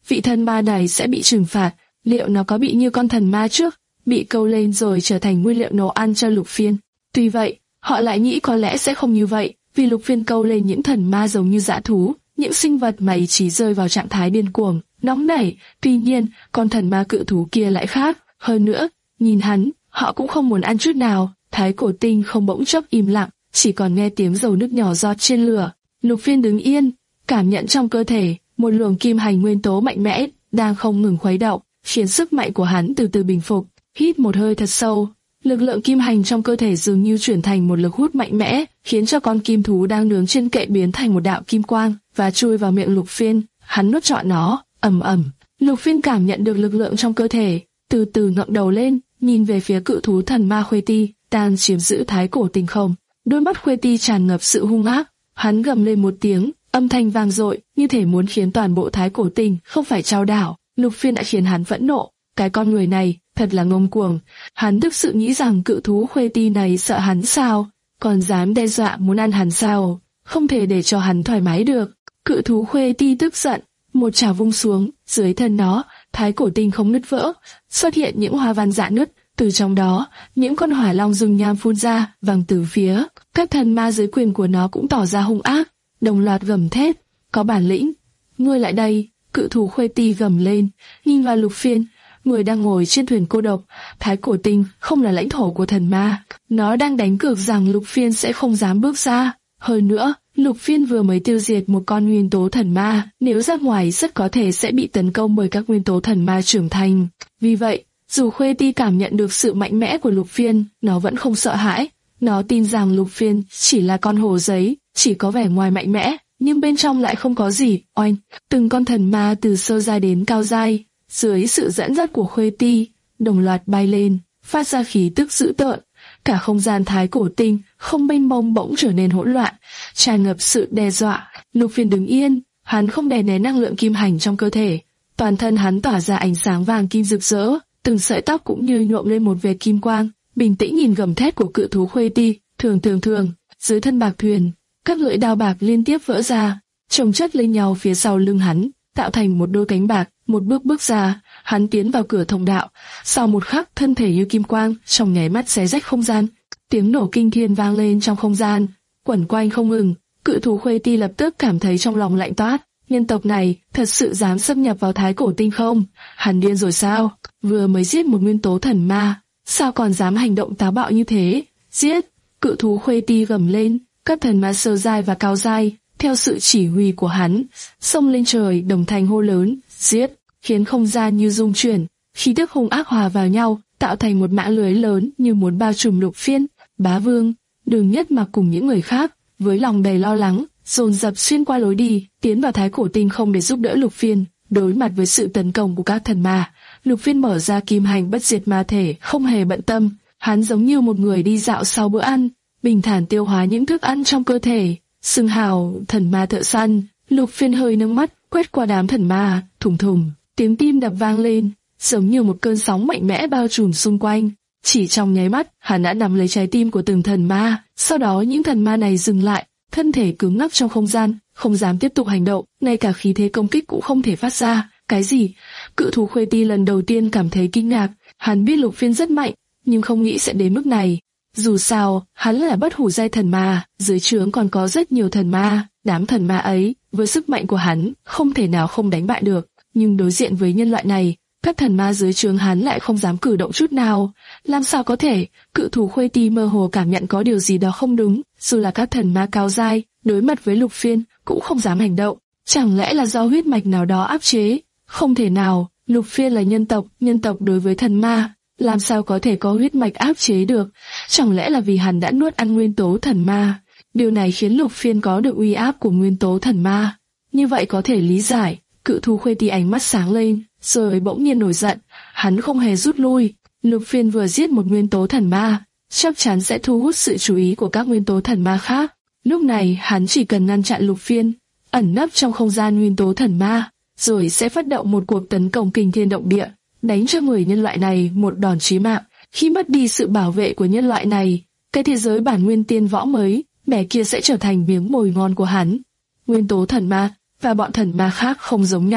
vị thần ma này sẽ bị trừng phạt. Liệu nó có bị như con thần ma trước, bị câu lên rồi trở thành nguyên liệu nấu ăn cho Lục Phiên? Tuy vậy, họ lại nghĩ có lẽ sẽ không như vậy, vì Lục Phiên câu lên những thần ma giống như dã thú, những sinh vật mà ý chí rơi vào trạng thái điên cuồng, nóng nảy. Tuy nhiên, con thần ma cự thú kia lại khác. Hơn nữa, nhìn hắn, họ cũng không muốn ăn chút nào. Thái Cổ Tinh không bỗng chốc im lặng, chỉ còn nghe tiếng dầu nước nhỏ giọt trên lửa. Lục Phiên đứng yên, cảm nhận trong cơ thể một luồng kim hành nguyên tố mạnh mẽ đang không ngừng khuấy động, khiến sức mạnh của hắn từ từ bình phục. Hít một hơi thật sâu, lực lượng kim hành trong cơ thể dường như chuyển thành một lực hút mạnh mẽ, khiến cho con kim thú đang nướng trên kệ biến thành một đạo kim quang và chui vào miệng Lục Phiên. Hắn nuốt trọn nó, ầm ầm. Lục Phiên cảm nhận được lực lượng trong cơ thể, từ từ ngẩng đầu lên, nhìn về phía cự thú thần ma Khuê Ti đang chiếm giữ Thái Cổ Tinh không. Đôi mắt Khuê Ti tràn ngập sự hung ác. Hắn gầm lên một tiếng, âm thanh vang dội, như thể muốn khiến toàn bộ Thái Cổ Tinh không phải trao đảo. Lục Phiên đã khiến hắn phẫn nộ. Cái con người này thật là ngông cuồng. Hắn thực sự nghĩ rằng cự thú Khuê Ti này sợ hắn sao? Còn dám đe dọa muốn ăn hắn sao? Không thể để cho hắn thoải mái được. Cự thú Khuê Ti tức giận, một chảo vung xuống, dưới thân nó, Thái Cổ Tinh không nứt vỡ, xuất hiện những hoa văn rạn nứt. Từ trong đó, những con hỏa long dùng nham phun ra, văng từ phía. Các thần ma dưới quyền của nó cũng tỏ ra hung ác, đồng loạt gầm thét. Có bản lĩnh, ngươi lại đây! Cự thú Khuê Ti gầm lên, nhìn vào Lục Phiên, người đang ngồi trên thuyền cô độc. Thái Cổ Tinh không là lãnh thổ của thần ma, nó đang đánh cược rằng Lục Phiên sẽ không dám bước ra. Hơn nữa, Lục Phiên vừa mới tiêu diệt một con nguyên tố thần ma, nếu ra ngoài rất có thể sẽ bị tấn công bởi các nguyên tố thần ma trưởng thành. Vì vậy, dù Khuê Ti cảm nhận được sự mạnh mẽ của Lục Phiên, nó vẫn không sợ hãi. Nó tin rằng Lục Phiên chỉ là con hổ giấy, chỉ có vẻ ngoài mạnh mẽ, nhưng bên trong lại không có gì. Oanh, từng con thần ma từ sơ giai đến cao giai, dưới sự dẫn dắt của Khuê Ti, đồng loạt bay lên, phát ra khí tức dữ tợn. Cả không gian Thái Cổ Tinh không mênh mông bỗng trở nên hỗn loạn, tràn ngập sự đe dọa. Lục Phiên đứng yên, hắn không đè nén năng lượng kim hành trong cơ thể, toàn thân hắn tỏa ra ánh sáng vàng kim rực rỡ, từng sợi tóc cũng như nhuộm lên một vệt kim quang. Bình tĩnh nhìn gầm thét của cự thú Khuê Ti, thường thường thường, dưới thân bạc thuyền, các lưỡi đao bạc liên tiếp vỡ ra, chồng chất lên nhau phía sau lưng hắn, tạo thành một đôi cánh bạc. Một bước bước ra, hắn tiến vào cửa thông đạo. Sau một khắc, thân thể như kim quang, trong nháy mắt xé rách không gian. Tiếng nổ kinh thiên vang lên trong không gian, quẩn quanh không ngừng. Cự thú Khuê Ti lập tức cảm thấy trong lòng lạnh toát. Nhân tộc này thật sự dám xâm nhập vào Thái Cổ Tinh không? Hắn điên rồi sao? Vừa mới giết một nguyên tố thần ma, sao còn dám hành động táo bạo như thế? Giết! Cự thú Khuê Ti gầm lên. Các thần ma sơ giai và cao giai, theo sự chỉ huy của hắn, xông lên trời đồng thanh hô lớn, giết, khiến không gian như rung chuyển, khí tức hung ác hòa vào nhau, tạo thành một mạng lưới lớn như muốn bao trùm Lục Phiên. Bá Vương, Đường Nhất Mặc cùng những người khác, với lòng đầy lo lắng, dồn dập xuyên qua lối đi, tiến vào Thái Cổ Tinh không để giúp đỡ Lục Phiên. Đối mặt với sự tấn công của các thần ma, Lục Phiên mở ra kim hành bất diệt ma thể, không hề bận tâm. Hắn giống như một người đi dạo sau bữa ăn, bình thản tiêu hóa những thức ăn trong cơ thể. Xưng hào thần ma thợ săn. Lục Phiên hơi nâng mắt quét qua đám thần ma, thùng thùng, tiếng tim đập vang lên, giống như một cơn sóng mạnh mẽ bao trùm xung quanh. Chỉ trong nháy mắt, hắn đã nắm lấy trái tim của từng thần ma. Sau đó những thần ma này dừng lại, thân thể cứng ngắc trong không gian, không dám tiếp tục hành động, ngay cả khí thế công kích cũng không thể phát ra. Cái gì? Cự thú Khuê Ti lần đầu tiên cảm thấy kinh ngạc. Hắn biết Lục Phiên rất mạnh, nhưng không nghĩ sẽ đến mức này. Dù sao, hắn là bất hủ giai thần ma, dưới trướng còn có rất nhiều thần ma. Đám thần ma ấy, với sức mạnh của hắn, không thể nào không đánh bại được. Nhưng đối diện với nhân loại này, các thần ma dưới trướng hắn lại không dám cử động chút nào. Làm sao có thể? Cự thú Khuê Ti mơ hồ cảm nhận có điều gì đó không đúng. Dù là các thần ma cao giai, đối mặt với Lục Phiên, cũng không dám hành động. Chẳng lẽ là do huyết mạch nào đó áp chế? Không thể nào, Lục Phiên là nhân tộc, nhân tộc đối với thần ma, làm sao có thể có huyết mạch áp chế được? Chẳng lẽ là vì hắn đã nuốt ăn nguyên tố thần ma? Điều này khiến Lục Phiên có được uy áp của nguyên tố thần ma. Như vậy có thể lý giải. Cự thú Khuê Ti ánh mắt sáng lên, rồi bỗng nhiên nổi giận. Hắn không hề rút lui. Lục Phiên vừa giết một nguyên tố thần ma, chắc chắn sẽ thu hút sự chú ý của các nguyên tố thần ma khác. Lúc này hắn chỉ cần ngăn chặn Lục Phiên, ẩn nấp trong không gian nguyên tố thần ma, rồi sẽ phát động một cuộc tấn công kinh thiên động địa, đánh cho người nhân loại này một đòn chí mạng. Khi mất đi sự bảo vệ của nhân loại này, cái thế giới bản nguyên tiên võ mới, bẻ kia sẽ trở thành miếng mồi ngon của hắn. Nguyên tố thần ma và bọn thần ma khác không giống nhau.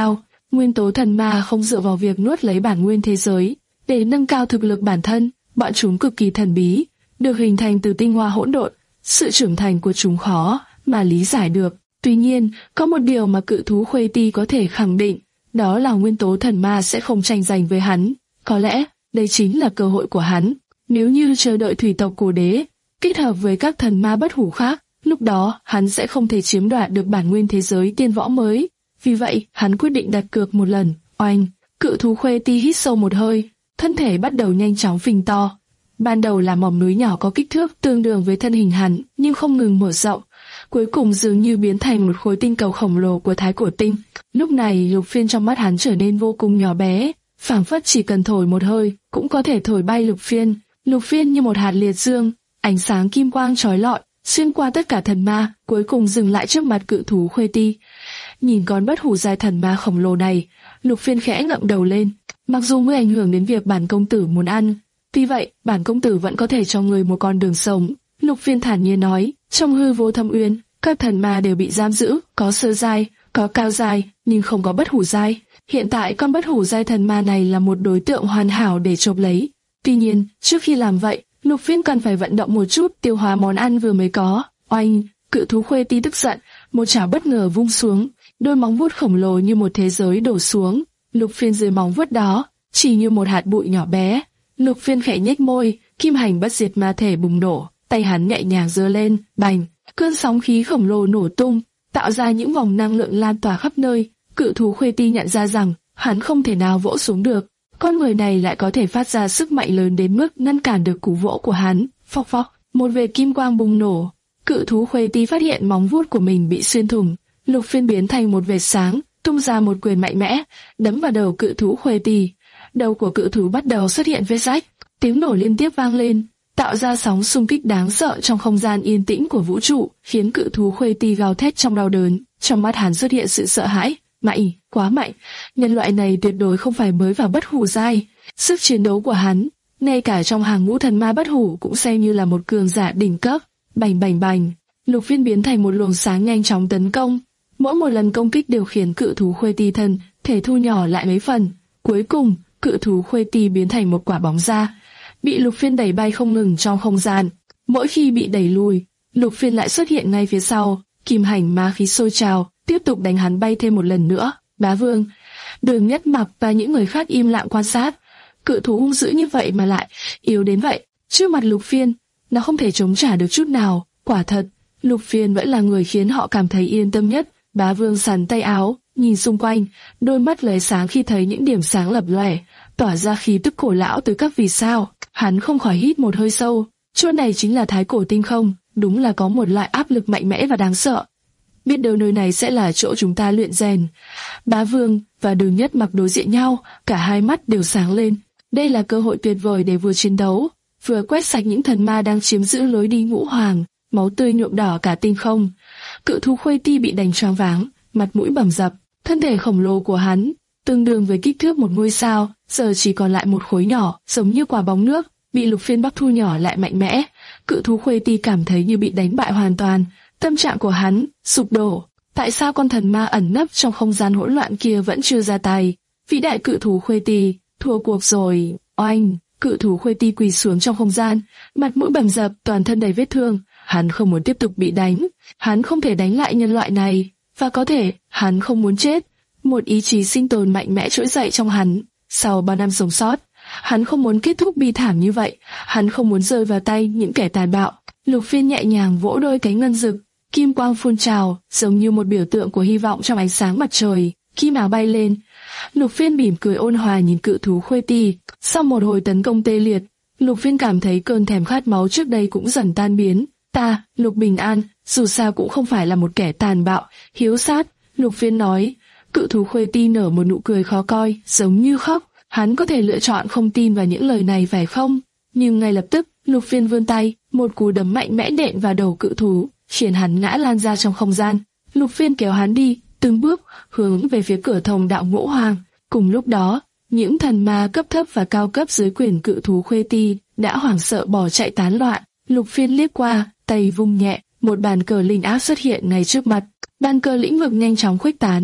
Nguyên tố thần ma không dựa vào việc nuốt lấy bản nguyên thế giới để nâng cao thực lực bản thân, bọn chúng cực kỳ thần bí, được hình thành từ tinh hoa hỗn độn. Sự trưởng thành của chúng khó mà lý giải được. Tuy nhiên, có một điều mà cự thú Khuê Ti có thể khẳng định, đó là nguyên tố thần ma sẽ không tranh giành với hắn. Có lẽ, đây chính là cơ hội của hắn. Nếu như chờ đợi thủy tộc cổ đế, kết hợp với các thần ma bất hủ khác, lúc đó hắn sẽ không thể chiếm đoạt được bản nguyên thế giới tiên võ mới. Vì vậy, hắn quyết định đặt cược một lần. Oanh, cự thú Khuê Ti hít sâu một hơi, thân thể bắt đầu nhanh chóng phình to. Ban đầu là mỏm núi nhỏ có kích thước tương đương với thân hình hắn, nhưng không ngừng mở rộng, cuối cùng dường như biến thành một khối tinh cầu khổng lồ của Thái Cổ Tinh. Lúc này Lục Phiên trong mắt hắn trở nên vô cùng nhỏ bé, phảng phất chỉ cần thổi một hơi cũng có thể thổi bay Lục Phiên. Lục Phiên như một hạt liệt dương, ánh sáng kim quang chói lọi xuyên qua tất cả thần ma, cuối cùng dừng lại trước mặt cự thú Khuê Ti. Nhìn con bất hủ giai thần ma khổng lồ này, Lục Phiên khẽ ngậm đầu lên. Mặc dù mới ảnh hưởng đến việc bản công tử muốn ăn, tuy vậy bản công tử vẫn có thể cho người một con đường sống. Lục Phiên thản nhiên nói. Trong hư vô thâm uyên, các thần ma đều bị giam giữ, có sơ giai, có cao giai, nhưng không có bất hủ giai. Hiện tại con bất hủ giai thần ma này là một đối tượng hoàn hảo để chộp lấy. Tuy nhiên, trước khi làm vậy, Lục Phiên cần phải vận động một chút tiêu hóa món ăn vừa mới có. Oanh, cự thú Khuê Ti tức giận, một chảo bất ngờ vung xuống, đôi móng vuốt khổng lồ như một thế giới đổ xuống. Lục Phiên dưới móng vuốt đó, chỉ như một hạt bụi nhỏ bé. Lục Phiên khẽ nhếch môi, kim hành bất diệt ma thể bùng nổ, tay hắn nhẹ nhàng giơ lên, bành, cơn sóng khí khổng lồ nổ tung, tạo ra những vòng năng lượng lan tỏa khắp nơi. Cự thú Khuê Ti nhận ra rằng hắn không thể nào vỗ xuống được, con người này lại có thể phát ra sức mạnh lớn đến mức ngăn cản được cú vỗ của hắn. Phốc phốc, một vệt kim quang bùng nổ, cự thú Khuê Ti phát hiện móng vuốt của mình bị xuyên thủng. Lục Phiên biến thành một vệt sáng, tung ra một quyền mạnh mẽ, đấm vào đầu cự thú Khuê Ti. Đầu của cự thú bắt đầu xuất hiện vết rách, tiếng nổ liên tiếp vang lên, tạo ra sóng xung kích đáng sợ trong không gian yên tĩnh của vũ trụ, khiến cự thú Khuê Ti gào thét trong đau đớn. Trong mắt hắn xuất hiện sự sợ hãi. Mạnh, quá mạnh, nhân loại này tuyệt đối không phải mới vào bất hủ giai. Sức chiến đấu của hắn, ngay cả trong hàng ngũ thần ma bất hủ cũng xem như là một cường giả đỉnh cấp. Bành bành bành, Lục Phiên biến thành một luồng sáng nhanh chóng tấn công. Mỗi một lần công kích đều khiến cự thú Khuê Ti thân thể thu nhỏ lại mấy phần. Cuối cùng, cự thú Khuê Ti biến thành một quả bóng da, bị Lục Phiên đẩy bay không ngừng trong không gian. Mỗi khi bị đẩy lùi, Lục Phiên lại xuất hiện ngay phía sau, kim hành ma khí sôi trào, tiếp tục đánh hắn bay thêm một lần nữa. Bá Vương, Đường Nhất Mặc và những người khác im lặng quan sát. Cự thú hung dữ như vậy mà lại yếu đến vậy, trước mặt Lục Phiên, nó không thể chống trả được chút nào. Quả thật, Lục Phiên vẫn là người khiến họ cảm thấy yên tâm nhất. Bá Vương sắn tay áo, nhìn xung quanh, đôi mắt lóe sáng khi thấy những điểm sáng lập lòe, tỏa ra khí tức cổ lão từ các vì sao. Hắn không khỏi hít một hơi sâu. Chỗ này chính là Thái Cổ Tinh không? Đúng là có một loại áp lực mạnh mẽ và đáng sợ. Biết đâu nơi này sẽ là chỗ chúng ta luyện rèn. Bá Vương và Đường Nhất Mặc đối diện nhau, cả hai mắt đều sáng lên. Đây là cơ hội tuyệt vời để vừa chiến đấu, vừa quét sạch những thần ma đang chiếm giữ lối đi ngũ hoàng. Máu tươi nhuộm đỏ cả tinh không. Cự thú Khuê Ti bị đánh choáng váng, mặt mũi bầm dập. Thân thể khổng lồ của hắn, tương đương với kích thước một ngôi sao, giờ chỉ còn lại một khối nhỏ, giống như quả bóng nước, bị Lục Phiên bắp thu nhỏ lại mạnh mẽ. Cự thú Khuê Ti cảm thấy như bị đánh bại hoàn toàn, tâm trạng của hắn sụp đổ. Tại sao con thần ma ẩn nấp trong không gian hỗn loạn kia vẫn chưa ra tay? Vĩ đại cự thú Khuê Ti, thua cuộc rồi. Oanh, cự thú Khuê Ti quỳ xuống trong không gian, mặt mũi bầm dập, toàn thân đầy vết thương. Hắn không muốn tiếp tục bị đánh, hắn không thể đánh lại nhân loại này, và có thể hắn không muốn chết. Một ý chí sinh tồn mạnh mẽ trỗi dậy trong hắn. Sau bao năm sống sót, hắn không muốn kết thúc bi thảm như vậy, hắn không muốn rơi vào tay những kẻ tàn bạo. Lục Phiên nhẹ nhàng vỗ đôi cánh ngân rực, kim quang phun trào, giống như một biểu tượng của hy vọng trong ánh sáng mặt trời. Kim áo bay lên, Lục Phiên mỉm cười ôn hòa nhìn cự thú Khuê Ti. Sau một hồi tấn công tê liệt, Lục Phiên cảm thấy cơn thèm khát máu trước đây cũng dần tan biến. Ta, Lục Bình An, dù sao cũng không phải là một kẻ tàn bạo, hiếu sát, Lục Phiên nói. Cự thú Khuê Ti nở một nụ cười khó coi, giống như khóc. Hắn có thể lựa chọn không tin vào những lời này phải không? Nhưng ngay lập tức, Lục Phiên vươn tay, một cú đấm mạnh mẽ đệm vào đầu cự thú, khiến hắn ngã lan ra trong không gian. Lục Phiên kéo hắn đi, từng bước, hướng về phía cửa thông đạo ngũ hoàng. Cùng lúc đó, những thần ma cấp thấp và cao cấp dưới quyền cự thú Khuê Ti đã hoảng sợ bỏ chạy tán loạn. Lục Phiên liếc qua, tay vung nhẹ, một bàn cờ linh áp xuất hiện ngay trước mặt. Bàn cờ lĩnh vực nhanh chóng khuếch tán,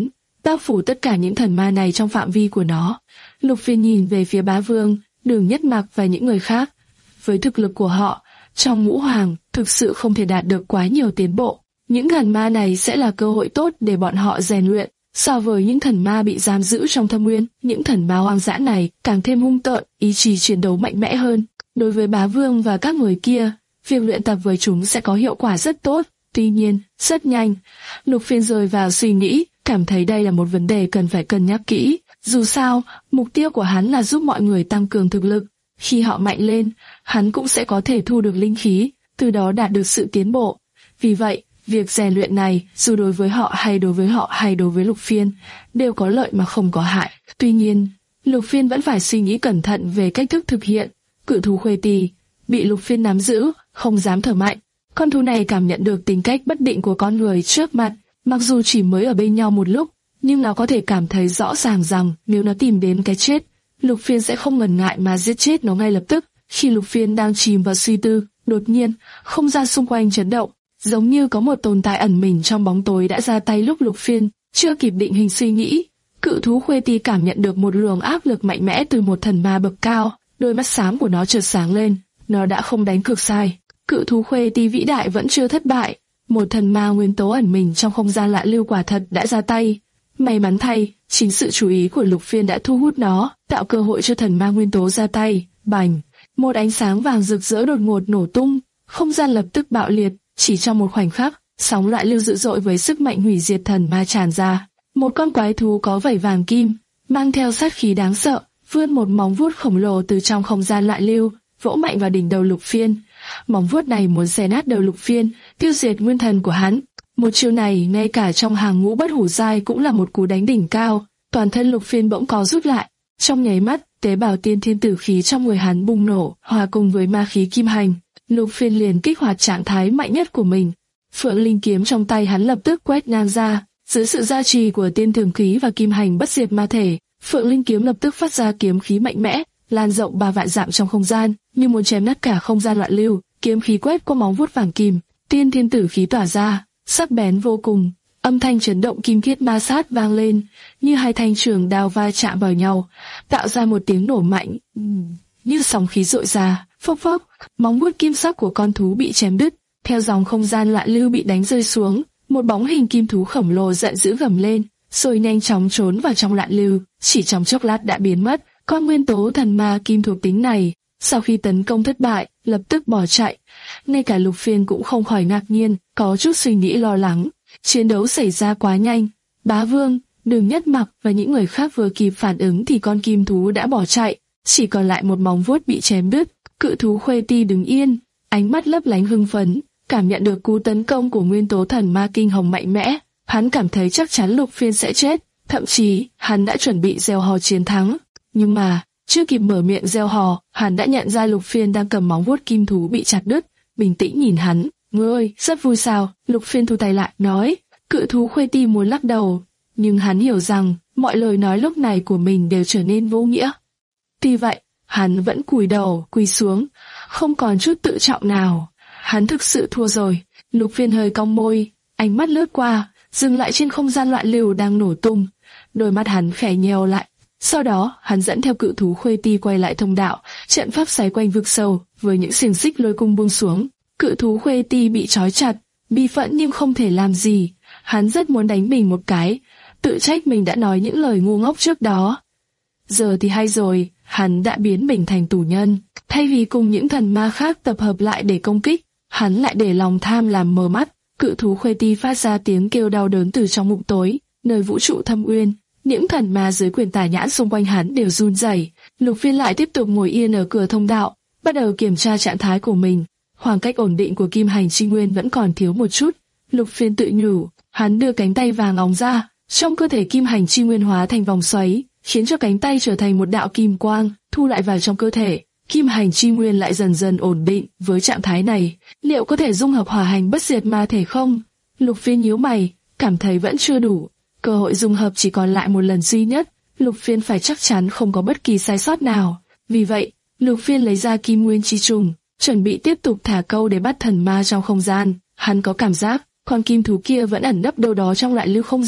bao phủ tất cả những thần ma này trong phạm vi của nó. Lục Phiên nhìn về phía Bá Vương, Đường Nhất Mặc và những người khác. Với thực lực của họ, trong ngũ hoàng thực sự không thể đạt được quá nhiều tiến bộ. Những thần ma này sẽ là cơ hội tốt để bọn họ rèn luyện. So với những thần ma bị giam giữ trong thâm nguyên, những thần ma hoang dã này càng thêm hung tợn, ý chí chiến đấu mạnh mẽ hơn. Đối với Bá Vương và các người kia, việc luyện tập với chúng sẽ có hiệu quả rất tốt. Tuy nhiên, rất nhanh, Lục Phiên rơi vào suy nghĩ, cảm thấy đây là một vấn đề cần phải cân nhắc kỹ. Dù sao, mục tiêu của hắn là giúp mọi người tăng cường thực lực. Khi họ mạnh lên, hắn cũng sẽ có thể thu được linh khí, từ đó đạt được sự tiến bộ. Vì vậy, việc rèn luyện này, dù đối với họ hay đối với họ hay đối với Lục Phiên, đều có lợi mà không có hại. Tuy nhiên, Lục Phiên vẫn phải suy nghĩ cẩn thận về cách thức thực hiện. Cự thú Khuê Tỳ bị Lục Phiên nắm giữ, không dám thở mạnh. Con thú này cảm nhận được tính cách bất định của con người trước mặt, mặc dù chỉ mới ở bên nhau một lúc, nhưng nó có thể cảm thấy rõ ràng rằng nếu nó tìm đến cái chết, Lục Phiên sẽ không ngần ngại mà giết chết nó ngay lập tức. Khi Lục Phiên đang chìm vào suy tư, đột nhiên, không gian xung quanh chấn động, giống như có một tồn tại ẩn mình trong bóng tối đã ra tay lúc Lục Phiên chưa kịp định hình suy nghĩ. Cự thú Khuê Tỳ cảm nhận được một luồng áp lực mạnh mẽ từ một thần ma bậc cao, đôi mắt xám của nó chợt sáng lên, nó đã không đánh cược sai. Cự thú Khuê Tỳ vĩ đại vẫn chưa thất bại, một thần ma nguyên tố ẩn mình trong không gian lạ lưu quả thật đã ra tay. May mắn thay, chính sự chú ý của Lục Phiên đã thu hút nó, tạo cơ hội cho thần ma nguyên tố ra tay. Bành! Một ánh sáng vàng rực rỡ đột ngột nổ tung, không gian lập tức bạo liệt. Chỉ trong một khoảnh khắc, sóng lại lưu dữ dội với sức mạnh hủy diệt thần ma tràn ra. Một con quái thú có vảy vàng kim, mang theo sát khí đáng sợ, vươn một móng vuốt khổng lồ từ trong không gian lại lưu, vỗ mạnh vào đỉnh đầu Lục Phiên. Móng vuốt này muốn xé nát đầu Lục Phiên, tiêu diệt nguyên thần của hắn. Một chiêu này ngay cả trong hàng ngũ bất hủ giai cũng là một cú đánh đỉnh cao. Toàn thân Lục Phiên bỗng có rút lại. Trong nháy mắt, tế bào tiên thiên tử khí trong người hắn bùng nổ, hòa cùng với ma khí kim hành. Lục Phiên liền kích hoạt trạng thái mạnh nhất của mình. Phượng linh kiếm trong tay hắn lập tức quét ngang ra, dưới sự gia trì của tiên thường khí và kim hành bất diệt ma thể, Phượng linh kiếm lập tức phát ra kiếm khí mạnh mẽ, lan rộng ba vạn dặm trong không gian, như muốn chém nát cả không gian loạn lưu. Kiếm khí quét qua móng vuốt vàng kim, tiên thiên tử khí tỏa ra, sắc bén vô cùng. Âm thanh chấn động kim khiết ma sát vang lên, như hai thanh trường đao va chạm vào nhau, tạo ra một tiếng nổ mạnh, như sóng khí dội ra. Phốc phốc, móng vuốt kim sắc của con thú bị chém đứt, theo dòng không gian loạn lưu bị đánh rơi xuống, một bóng hình kim thú khổng lồ giận dữ gầm lên, rồi nhanh chóng trốn vào trong loạn lưu, chỉ trong chốc lát đã biến mất. Con nguyên tố thần ma kim thuộc tính này, sau khi tấn công thất bại, lập tức bỏ chạy. Ngay cả Lục Phiên cũng không khỏi ngạc nhiên, có chút suy nghĩ lo lắng. Chiến đấu xảy ra quá nhanh, Bá Vương, Đường Nhất Mặc và những người khác vừa kịp phản ứng thì con kim thú đã bỏ chạy, chỉ còn lại một móng vuốt bị chém đứt. Cự thú Khuê Tỳ đứng yên, ánh mắt lấp lánh hưng phấn, cảm nhận được cú tấn công của nguyên tố thần ma kinh hồng mạnh mẽ, hắn cảm thấy chắc chắn Lục Phiên sẽ chết, thậm chí hắn đã chuẩn bị reo hò chiến thắng. Nhưng mà, chưa kịp mở miệng reo hò, hắn đã nhận ra Lục Phiên đang cầm móng vuốt kim thú bị chặt đứt, bình tĩnh nhìn hắn. Ngươi, rất vui sao? Lục Phiên thu tay lại, nói. Cự thú Khuê Tỳ muốn lắc đầu, nhưng hắn hiểu rằng mọi lời nói lúc này của mình đều trở nên vô nghĩa. Tuy vậy, hắn vẫn cúi đầu, quỳ xuống, không còn chút tự trọng nào. Hắn thực sự thua rồi. Lục Phiên hơi cong môi, ánh mắt lướt qua, dừng lại trên không gian loạn lưu đang nổ tung. Đôi mắt hắn khẽ nheo lại. Sau đó, hắn dẫn theo cự thú Khuê Tỳ quay lại thông đạo, trận pháp xoáy quanh vực sâu, với những xiềng xích lôi cung buông xuống. Cự thú Khuê Tỳ bị trói chặt, bi phẫn nhưng không thể làm gì. Hắn rất muốn đánh mình một cái, tự trách mình đã nói những lời ngu ngốc trước đó. Giờ thì hay rồi, hắn đã biến mình thành tù nhân. Thay vì cùng những thần ma khác tập hợp lại để công kích, hắn lại để lòng tham làm mờ mắt. Cự thú Khuê Tỳ phát ra tiếng kêu đau đớn từ trong mụng tối, nơi vũ trụ thâm uyên. Những thần ma dưới quyền tà nhãn xung quanh hắn đều run rẩy. Lục Phiên lại tiếp tục ngồi yên ở cửa thông đạo, bắt đầu kiểm tra trạng thái của mình. Khoảng cách ổn định của kim hành chi nguyên vẫn còn thiếu một chút. Lục Phiên tự nhủ, hắn đưa cánh tay vàng óng ra, trong cơ thể kim hành chi nguyên hóa thành vòng xoáy, khiến cho cánh tay trở thành một đạo kim quang, thu lại vào trong cơ thể. Kim hành chi nguyên lại dần dần ổn định. Với trạng thái này, liệu có thể dung hợp hỏa hành bất diệt ma thể không? Lục Phiên nhíu mày, cảm thấy vẫn chưa đủ. Cơ hội dung hợp chỉ còn lại một lần duy nhất. Lục Phiên phải chắc chắn không có bất kỳ sai sót nào. Vì vậy, Lục Phiên lấy ra kim nguyên chi trùng, chuẩn bị tiếp tục thả câu để bắt thần ma trong không gian. Hắn có cảm giác con kim thú kia vẫn ẩn nấp đâu đó trong loạn lưu không gian,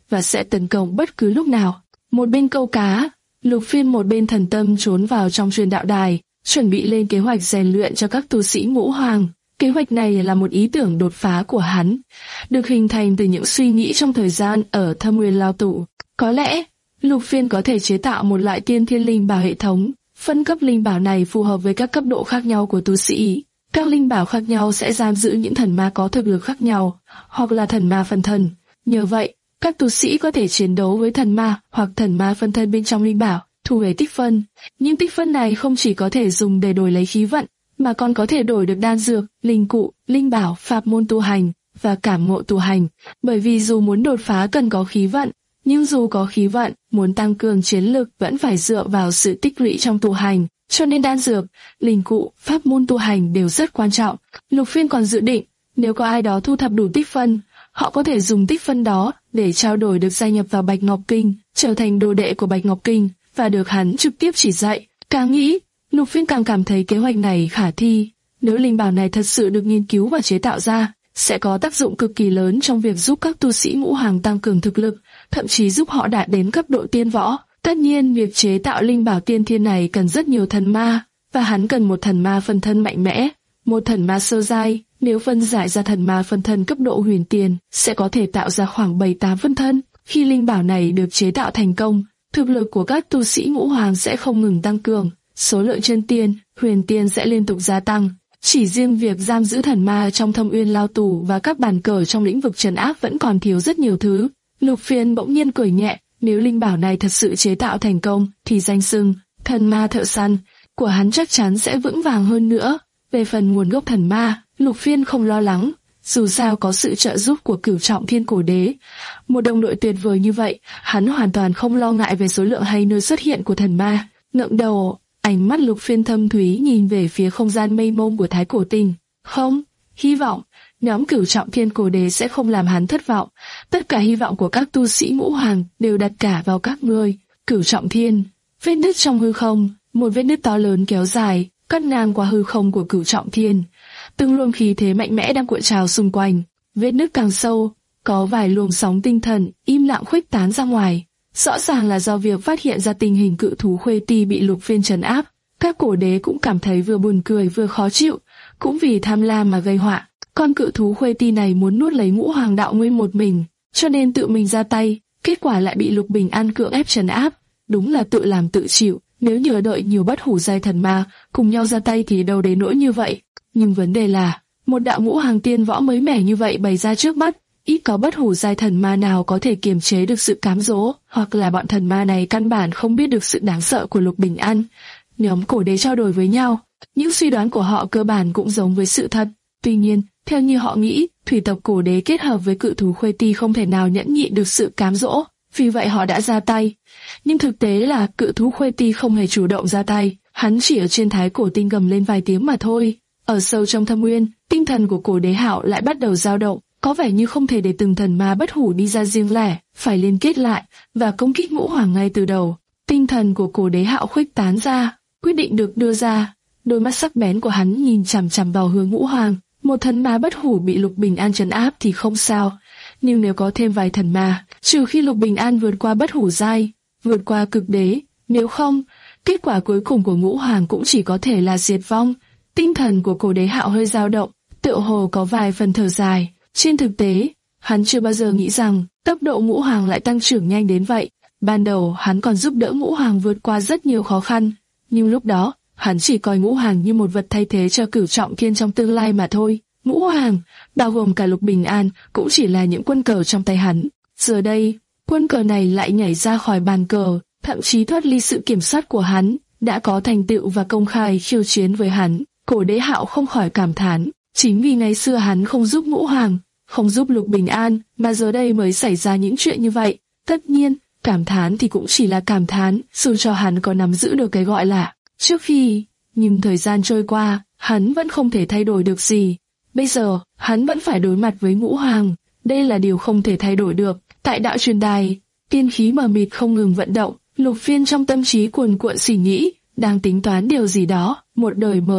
và sẽ tấn công bất cứ lúc nào. Một bên câu cá, Lục Phiên một bên thần tâm trốn vào trong truyền đạo đài, chuẩn bị lên kế hoạch rèn luyện cho các tu sĩ ngũ hoàng. Kế hoạch này là một ý tưởng đột phá của hắn, được hình thành từ những suy nghĩ trong thời gian ở Thâm Nguyên Lao Tụ. Có lẽ, Lục Phiên có thể chế tạo một loại tiên thiên linh bảo hệ thống, phân cấp linh bảo này phù hợp với các cấp độ khác nhau của tu sĩ. Các linh bảo khác nhau sẽ giam giữ những thần ma có thực lực khác nhau, hoặc là thần ma phân thân. Nhờ vậy, các tu sĩ có thể chiến đấu với thần ma hoặc thần ma phân thân bên trong linh bảo, thu về tích phân. Những tích phân này không chỉ có thể dùng để đổi lấy khí vận, mà còn có thể đổi được đan dược, linh cụ, linh bảo, pháp môn tu hành và cảm ngộ tu hành. Bởi vì dù muốn đột phá cần có khí vận, nhưng dù có khí vận, muốn tăng cường chiến lực vẫn phải dựa vào sự tích lũy trong tu hành, cho nên đan dược, linh cụ, pháp môn tu hành đều rất quan trọng. Lục Phiên còn dự định, nếu có ai đó thu thập đủ tích phân, họ có thể dùng tích phân đó để trao đổi được gia nhập vào Bạch Ngọc Kinh, trở thành đồ đệ của Bạch Ngọc Kinh và được hắn trực tiếp chỉ dạy. Càng nghĩ, Lục Phiên càng cảm thấy kế hoạch này khả thi. Nếu linh bảo này thật sự được nghiên cứu và chế tạo ra, sẽ có tác dụng cực kỳ lớn trong việc giúp các tu sĩ ngũ hoàng tăng cường thực lực, thậm chí giúp họ đạt đến cấp độ tiên võ. Tất nhiên, việc chế tạo linh bảo tiên thiên này cần rất nhiều thần ma, và hắn cần một thần ma phân thân mạnh mẽ, một thần ma sơ giai. Nếu phân giải ra thần ma phân thân cấp độ huyền tiên, sẽ có thể tạo ra khoảng bảy tám phân thân. Khi linh bảo này được chế tạo thành công, thực lực của các tu sĩ ngũ hoàng sẽ không ngừng tăng cường, số lượng chân tiên, huyền tiên sẽ liên tục gia tăng. Chỉ riêng việc giam giữ thần ma trong Thâm Uyên Lao Tù và các bàn cờ trong lĩnh vực trấn áp vẫn còn thiếu rất nhiều thứ. Lục Phiên bỗng nhiên cười nhẹ, nếu linh bảo này thật sự chế tạo thành công, thì danh xưng thần ma thợ săn của hắn chắc chắn sẽ vững vàng hơn nữa. Về phần nguồn gốc thần ma, Lục Phiên không lo lắng, dù sao có sự trợ giúp của Cửu Trọng Thiên Cổ Đế. Một đồng đội tuyệt vời như vậy, hắn hoàn toàn không lo ngại về số lượng hay nơi xuất hiện của thần ma. Ngẩng đầu, ánh mắt Lục Phiên thâm thúy nhìn về phía không gian mây mông của Thái Cổ Tinh. Không, hy vọng nhóm Cửu Trọng Thiên Cổ Đế sẽ không làm hắn thất vọng. Tất cả hy vọng của các tu sĩ ngũ hoàng đều đặt cả vào các ngươi. Cửu Trọng Thiên, vết nứt trong hư không, một vết nứt to lớn kéo dài, cắt ngang qua hư không của Cửu Trọng Thiên. Từng luồng khí thế mạnh mẽ đang cuộn trào xung quanh, vết nứt càng sâu, có vài luồng sóng tinh thần im lặng khuếch tán ra ngoài. Rõ ràng là do việc phát hiện ra tình hình cự thú Khuê Ti bị Lục Phiên trấn áp. Các cổ đế cũng cảm thấy vừa buồn cười vừa khó chịu, cũng vì tham lam mà gây họa. Con cự thú Khuê Ti này muốn nuốt lấy Ngũ Hoàng đạo nguyên một mình, cho nên tự mình ra tay, kết quả lại bị Lục Bình An cưỡng ép trấn áp. Đúng là tự làm tự chịu. Nếu nhờ đợi nhiều bất hủ giai thần ma cùng nhau ra tay thì đâu đến nỗi như vậy. Nhưng vấn đề là, một đạo ngũ hàng tiên võ mới mẻ như vậy bày ra trước mắt, ít có bất hủ giai thần ma nào có thể kiềm chế được sự cám dỗ, hoặc là bọn thần ma này căn bản không biết được sự đáng sợ của Lục Bình An. Nhóm cổ đế trao đổi với nhau, những suy đoán của họ cơ bản cũng giống với sự thật. Tuy nhiên, theo như họ nghĩ, thủy tộc cổ đế kết hợp với cự thú Khuê Ti không thể nào nhẫn nhịn được sự cám dỗ, vì vậy họ đã ra tay. Nhưng thực tế là cự thú Khuê Ti không hề chủ động ra tay, hắn chỉ ở trên Thái Cổ Tinh gầm lên vài tiếng mà thôi. Ở sâu trong thâm nguyên, tinh thần của cổ đế Hạo lại bắt đầu dao động, có vẻ như không thể để từng thần ma bất hủ đi ra riêng lẻ, phải liên kết lại và công kích Ngũ Hoàng ngay từ đầu. Tinh thần của cổ đế Hạo khuếch tán ra, quyết định được đưa ra. Đôi mắt sắc bén của hắn nhìn chằm chằm vào hướng Ngũ Hoàng. Một thần ma bất hủ bị Lục Bình An trấn áp thì không sao, nhưng nếu có thêm vài thần ma, trừ khi Lục Bình An vượt qua bất hủ giai, vượt qua cực đế, nếu không, kết quả cuối cùng của Ngũ Hoàng cũng chỉ có thể là diệt vong. Tinh thần của cổ đế Hạo hơi dao động, tựa hồ có vài phần thở dài. Trên thực tế, hắn chưa bao giờ nghĩ rằng tốc độ Ngũ Hoàng lại tăng trưởng nhanh đến vậy. Ban đầu hắn còn giúp đỡ Ngũ Hoàng vượt qua rất nhiều khó khăn, nhưng lúc đó hắn chỉ coi Ngũ Hoàng như một vật thay thế cho Cửu Trọng Thiên trong tương lai mà thôi. Ngũ Hoàng, bao gồm cả Lục Bình An, cũng chỉ là những quân cờ trong tay hắn. Giờ đây, quân cờ này lại nhảy ra khỏi bàn cờ, thậm chí thoát ly sự kiểm soát của hắn, đã có thành tựu và công khai khiêu chiến với hắn. Cổ đế Hạo không khỏi cảm thán, chính vì ngày xưa hắn không giúp Ngũ Hoàng, không giúp Lục Bình An, mà giờ đây mới xảy ra những chuyện như vậy. Tất nhiên, cảm thán thì cũng chỉ là cảm thán, dù cho hắn có nắm giữ được cái gọi là trước khi, nhưng thời gian trôi qua, hắn vẫn không thể thay đổi được gì. Bây giờ, hắn vẫn phải đối mặt với Ngũ Hoàng, đây là điều không thể thay đổi được. Tại đạo truyền đài, tiên khí mờ mịt không ngừng vận động, Lục Phiên trong tâm trí cuồn cuộn suy nghĩ, đang tính toán điều gì đó. Một đời mới,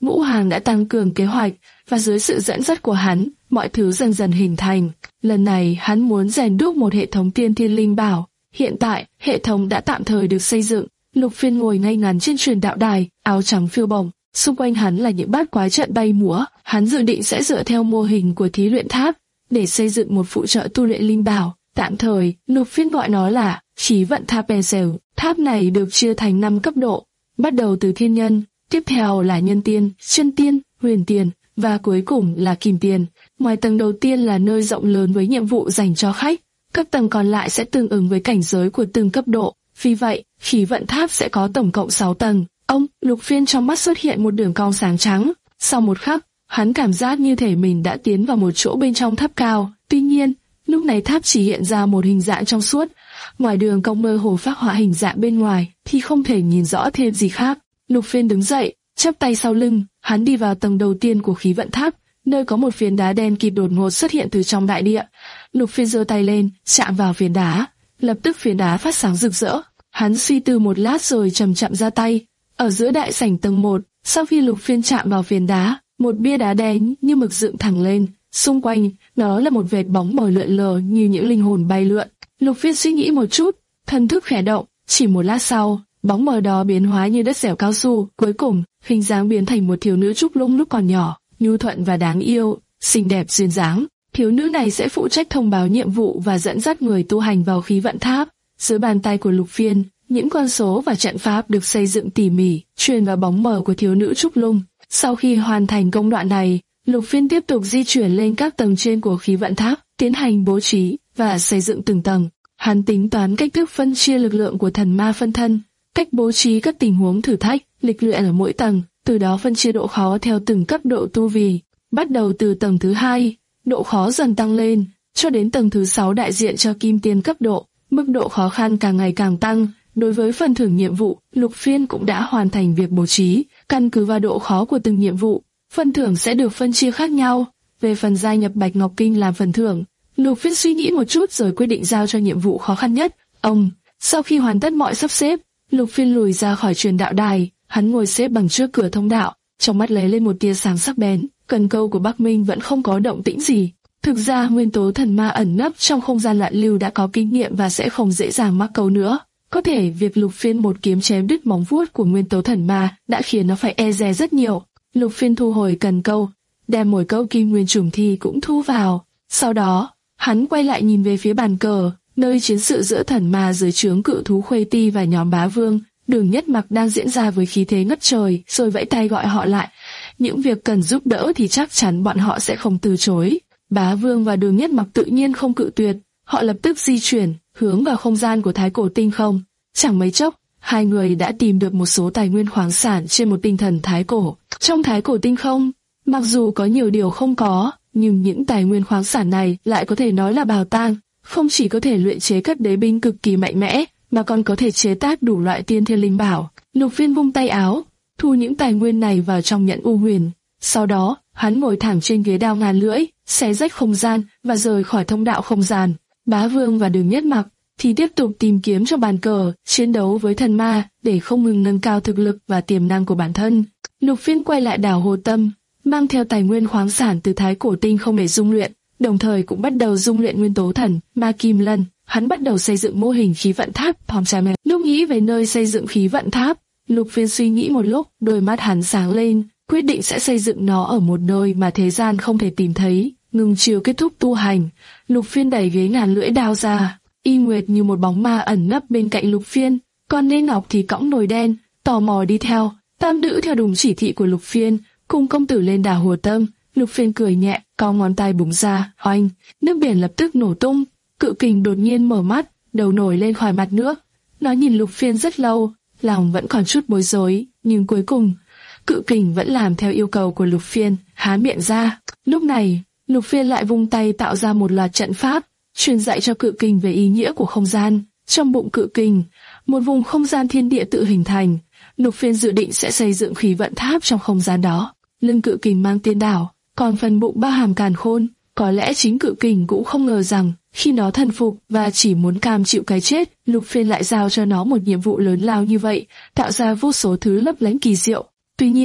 Ngũ Hàng đã tăng cường kế hoạch, và dưới sự dẫn dắt của hắn, mọi thứ dần dần hình thành. Lần này hắn muốn rèn đúc một hệ thống tiên thiên linh bảo. Hiện tại, hệ thống đã tạm thời được xây dựng. Lục Phiên ngồi ngay ngắn trên truyền đạo đài, áo trắng phiêu bồng. Xung quanh hắn là những bát quái trận bay múa. Hắn dự định sẽ dựa theo mô hình của thí luyện tháp để xây dựng một phụ trợ tu luyện linh bảo. Tạm thời, Lục Phiên gọi nó là khí vận tháp Pencil. Tháp này được chia thành năm cấp độ, bắt đầu từ thiên nhân, tiếp theo là nhân tiên, chân tiên, huyền tiên, và cuối cùng là kim tiên. Ngoài tầng đầu tiên là nơi rộng lớn với nhiệm vụ dành cho khách, các tầng còn lại sẽ tương ứng với cảnh giới của từng cấp độ. Vì vậy, khí vận tháp sẽ có tổng cộng sáu tầng. Ông, Lục Phiên trong mắt xuất hiện một đường cong sáng trắng. Sau một khắc, hắn cảm giác như thể mình đã tiến vào một chỗ bên trong tháp cao. Tuy nhiên, lúc này tháp chỉ hiện ra một hình dạng trong suốt. Ngoài đường cong mơ hồ phác họa hình dạng bên ngoài, thì không thể nhìn rõ thêm gì khác. Lục Phiên đứng dậy, chắp tay sau lưng, hắn đi vào tầng đầu tiên của khí vận tháp, nơi có một phiến đá đen kịt đột ngột xuất hiện từ trong đại địa. Lục Phiên giơ tay lên, chạm vào phiến đá, lập tức phiến đá phát sáng rực rỡ. Hắn suy tư một lát rồi chậm chậm ra tay. Ở giữa đại sảnh tầng một, sau khi Lục Phiên chạm vào phiến đá, một bia đá đen như mực dựng thẳng lên, xung quanh nó là một vệt bóng mờ lượn lờ như những linh hồn bay lượn. Lục Phiên suy nghĩ một chút, thần thức khẽ động, chỉ một lát sau, bóng mờ đó biến hóa như đất dẻo cao su, cuối cùng hình dáng biến thành một thiếu nữ trúc lung lúc còn nhỏ, nhu thuận và đáng yêu, xinh đẹp duyên dáng. Thiếu nữ này sẽ phụ trách thông báo nhiệm vụ và dẫn dắt người tu hành vào khí vận tháp. Dưới bàn tay của Lục Phiên, những con số và trận pháp được xây dựng tỉ mỉ, truyền vào bóng mờ của thiếu nữ trúc lung. Sau khi hoàn thành công đoạn này, Lục Phiên tiếp tục di chuyển lên các tầng trên của khí vận tháp, tiến hành bố trí và xây dựng từng tầng. Hắn tính toán cách thức phân chia lực lượng của thần ma phân thân, cách bố trí các tình huống thử thách, lịch luyện ở mỗi tầng, từ đó phân chia độ khó theo từng cấp độ tu vi. Bắt đầu từ tầng thứ hai, độ khó dần tăng lên, cho đến tầng thứ sáu đại diện cho kim tiên cấp độ, mức độ khó khăn càng ngày càng tăng. Đối với phần thưởng nhiệm vụ, Lục Phiên cũng đã hoàn thành việc bố trí, căn cứ vào độ khó của từng nhiệm vụ, phần thưởng sẽ được phân chia khác nhau. Về phần gia nhập Bạch Ngọc Kinh làm phần thưởng, Lục Phiên suy nghĩ một chút rồi quyết định giao cho nhiệm vụ khó khăn nhất. Ông, sau khi hoàn tất mọi sắp xếp, Lục Phiên lùi ra khỏi truyền đạo đài, hắn ngồi xếp bằng trước cửa thông đạo, trong mắt lấy lên một tia sáng sắc bén. Cần câu của Bắc Minh vẫn không có động tĩnh gì. Thực ra nguyên tố thần ma ẩn nấp trong không gian loạn lưu đã có kinh nghiệm và sẽ không dễ dàng mắc câu nữa. Có thể việc Lục Phiên một kiếm chém đứt móng vuốt của nguyên tố thần ma đã khiến nó phải e dè rất nhiều. Lục Phiên thu hồi cần câu, đem mồi câu kim nguyên trùng thi cũng thu vào. Sau đó, hắn quay lại nhìn về phía bàn cờ, nơi chiến sự giữa thần ma dưới trướng cự thú Khuê Ti và nhóm Bá Vương, Đường Nhất Mặc đang diễn ra với khí thế ngất trời, rồi vẫy tay gọi họ lại. Những việc cần giúp đỡ thì chắc chắn bọn họ sẽ không từ chối. Bá Vương và Đường Nhất Mặc tự nhiên không cự tuyệt, họ lập tức di chuyển, hướng vào không gian của Thái Cổ Tinh Không. Chẳng mấy chốc, hai người đã tìm được một số tài nguyên khoáng sản trên một tinh thần thái cổ. Trong Thái Cổ Tinh Không, mặc dù có nhiều điều không có, nhưng những tài nguyên khoáng sản này lại có thể nói là bảo tàng. Không chỉ có thể luyện chế các đế binh cực kỳ mạnh mẽ, mà còn có thể chế tác đủ loại tiên thiên linh bảo. Lục Phiên vung tay áo, thu những tài nguyên này vào trong nhẫn u huyền. Sau đó, hắn ngồi thẳng trên ghế đao ngàn lưỡi, xé rách không gian và rời khỏi thông đạo không gian. Bá Vương và Đường Nhất Mặc thì tiếp tục tìm kiếm trong bàn cờ, chiến đấu với thần ma để không ngừng nâng cao thực lực và tiềm năng của bản thân. Lục Phiên quay lại đảo Hồ Tâm, mang theo tài nguyên khoáng sản từ Thái Cổ Tinh Không để dung luyện, đồng thời cũng bắt đầu dung luyện nguyên tố thần ma kim lân. Hắn bắt đầu xây dựng mô hình khí vận tháp Pomchamen. Lúc nghĩ về nơi xây dựng khí vận tháp, Lục Phiên suy nghĩ một lúc, đôi mắt hắn sáng lên, quyết định sẽ xây dựng nó ở một nơi mà thế gian không thể tìm thấy. Ngừng chiều kết thúc tu hành, Lục Phiên đẩy ghế ngàn lưỡi đao ra. Y Nguyệt như một bóng ma ẩn nấp bên cạnh Lục Phiên, còn Lê Ngọc thì cõng nồi đen, tò mò đi theo. Tam nữ theo đúng chỉ thị của Lục Phiên, cùng công tử lên đảo Hồ Tâm. Lục Phiên cười nhẹ, cong ngón tay búng ra, oanh, nước biển lập tức nổ tung. Cự Kình đột nhiên mở mắt, đầu nổi lên khỏi mặt nước. Nó nhìn Lục Phiên rất lâu, lòng vẫn còn chút bối rối, nhưng cuối cùng, Cự Kình vẫn làm theo yêu cầu của Lục Phiên, há miệng ra. Lúc này, Lục Phiên lại vung tay tạo ra một loạt trận pháp, truyền dạy cho Cự Kình về ý nghĩa của không gian. Trong bụng Cự Kình, một vùng không gian thiên địa tự hình thành. Lục Phiên dự định sẽ xây dựng khí vận tháp trong không gian đó. Lưng Cự Kình mang tiên đảo, còn phần bụng bao hàm càn khôn. Có lẽ chính Cự Kình cũng không ngờ rằng, khi nó thần phục và chỉ muốn cam chịu cái chết, Lục Phiên lại giao cho nó một nhiệm vụ lớn lao như vậy, tạo ra vô số thứ lấp lánh kỳ diệu. Tuy nhiên,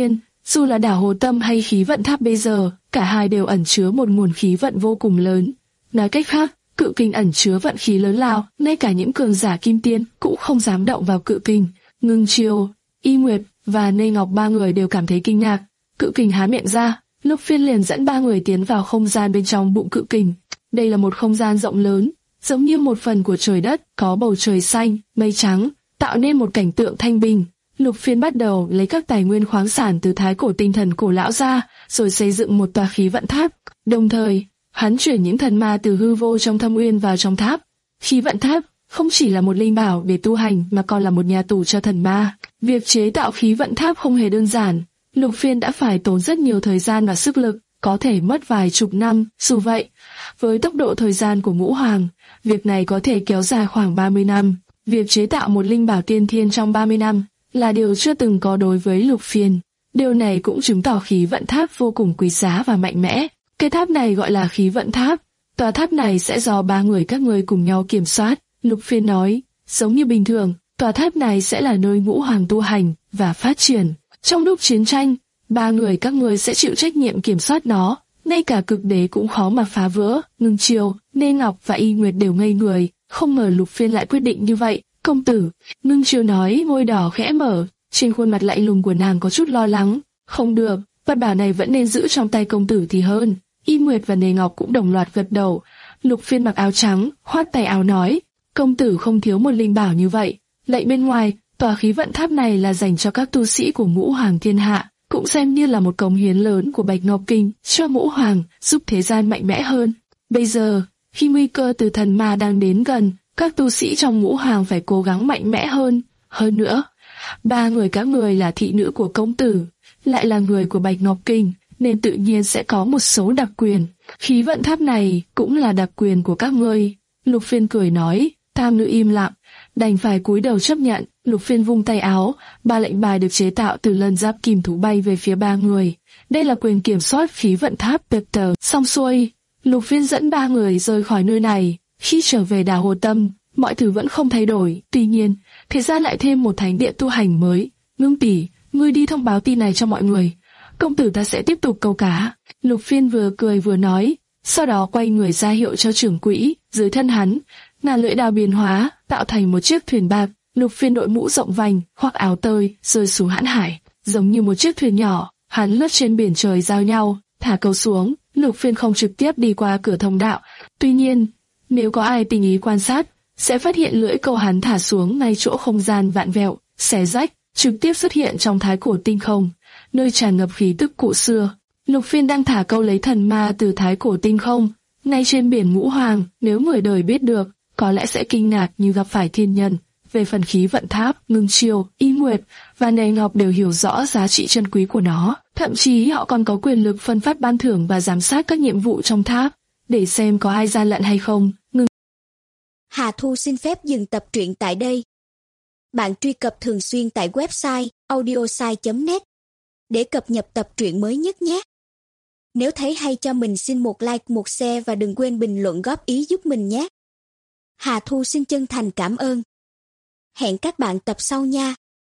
Dù là đảo Hồ Tâm hay khí vận tháp bây giờ, cả hai đều ẩn chứa một nguồn khí vận vô cùng lớn. Nói cách khác, cự kình ẩn chứa vận khí lớn lao, ngay cả những cường giả kim tiên cũng không dám động vào cự kình. Ngưng Chiêu, Y Nguyệt và Nê Ngọc ba người đều cảm thấy kinh ngạc. Cự kình há miệng ra, Lục Phiên liền dẫn ba người tiến vào không gian bên trong bụng cự kình. Đây là một không gian rộng lớn, giống như một phần của trời đất, có bầu trời xanh, mây trắng, tạo nên một cảnh tượng thanh bình. Lục Phiên bắt đầu lấy các tài nguyên khoáng sản từ thái cổ tinh thần cổ lão ra, rồi xây dựng một tòa khí vận tháp. Đồng thời, hắn chuyển những thần ma từ hư vô trong thâm uyên vào trong tháp. Khí vận tháp không chỉ là một linh bảo để tu hành mà còn là một nhà tù cho thần ma. Việc chế tạo khí vận tháp không hề đơn giản. Lục Phiên đã phải tốn rất nhiều thời gian và sức lực, có thể mất vài chục năm. Dù vậy, với tốc độ thời gian của Ngũ Hoàng, việc này có thể kéo dài khoảng ba mươi năm. Việc chế tạo một linh bảo tiên thiên trong ba mươi năm là điều chưa từng có đối với Lục Phiên. Điều này cũng chứng tỏ khí vận tháp vô cùng quý giá và mạnh mẽ. Cái tháp này gọi là khí vận tháp. Tòa tháp này sẽ do ba người các ngươi cùng nhau kiểm soát. Lục Phiên nói, giống như bình thường, tòa tháp này sẽ là nơi Ngũ Hoàng tu hành và phát triển. Trong lúc chiến tranh, ba người các ngươi sẽ chịu trách nhiệm kiểm soát nó. Ngay cả cực đế cũng khó mà phá vỡ. Ngưng Chiêu, Nê Ngọc và Y Nguyệt đều ngây người, không ngờ Lục Phiên lại quyết định như vậy. Công tử, Ngưng Chiêu nói, môi đỏ khẽ mở, trên khuôn mặt lạnh lùng của nàng có chút lo lắng. Không được, vật bảo này vẫn nên giữ trong tay công tử thì hơn. Y Nguyệt và Nê Ngọc cũng đồng loạt gật đầu. Lục Phiên mặc áo trắng, khoát tay áo nói, công tử không thiếu một linh bảo như vậy. Lệnh bên ngoài, tòa khí vận tháp này là dành cho các tu sĩ của Ngũ Hoàng thiên hạ, cũng xem như là một cống hiến lớn của Bạch Ngọc Kinh cho Ngũ Hoàng, giúp thế gian mạnh mẽ hơn. Bây giờ, khi nguy cơ từ thần ma đang đến gần, các tu sĩ trong Ngũ Hoàng phải cố gắng mạnh mẽ hơn. Hơn nữa, ba người các người là thị nữ của công tử, lại là người của Bạch Ngọc Kinh, nên tự nhiên sẽ có một số đặc quyền. Khí vận tháp này cũng là đặc quyền của các ngươi. Lục Phiên cười nói. Tam nữ im lặng, đành phải cúi đầu chấp nhận. Lục Phiên vung tay áo, ba lệnh bài được chế tạo từ lân giáp kim thú bay về phía ba người. Đây là quyền kiểm soát khí vận tháp Peter. Xong xuôi, Lục Phiên dẫn ba người rời khỏi nơi này. Khi trở về đảo Hồ Tâm, mọi thứ vẫn không thay đổi. Tuy nhiên, thế gian lại thêm một thánh địa tu hành mới. Ngưng tỷ, ngươi đi thông báo tin này cho mọi người. Công tử ta sẽ tiếp tục câu cá. Lục Phiên vừa cười vừa nói, sau đó quay người ra hiệu cho trưởng quỹ. Dưới thân hắn, ngàn lưỡi đao biến hóa, tạo thành một chiếc thuyền bạc. Lục Phiên đội mũ rộng vành, khoác áo tơi, rơi xuống hãn hải, giống như một chiếc thuyền nhỏ. Hắn lướt trên biển trời giao nhau, thả câu xuống. Lục Phiên không trực tiếp đi qua cửa thông đạo. Tuy nhiên, nếu có ai tình ý quan sát, sẽ phát hiện lưỡi câu hắn thả xuống ngay chỗ không gian vạn vẹo, xé rách, trực tiếp xuất hiện trong thái cổ tinh không, nơi tràn ngập khí tức cụ xưa. Lục Phiên đang thả câu lấy thần ma từ thái cổ tinh không, ngay trên biển Ngũ Hoàng. Nếu người đời biết được, có lẽ sẽ kinh ngạc như gặp phải thiên nhân. Về phần khí vận tháp, Ngưng Chiêu, Y Nguyệt và Nê Ngọc đều hiểu rõ giá trị chân quý của nó. Thậm chí họ còn có quyền lực phân phát ban thưởng và giám sát các nhiệm vụ trong tháp, để xem có ai gian lận hay không. Ngưng Hà Thu xin phép dừng tập truyện tại đây. Bạn truy cập thường xuyên tại website audiosai chấm net để cập nhật tập truyện mới nhất nhé. Nếu thấy hay cho mình xin một like, một share và đừng quên bình luận góp ý giúp mình nhé. Hà Thu xin chân thành cảm ơn. Hẹn các bạn tập sau nha.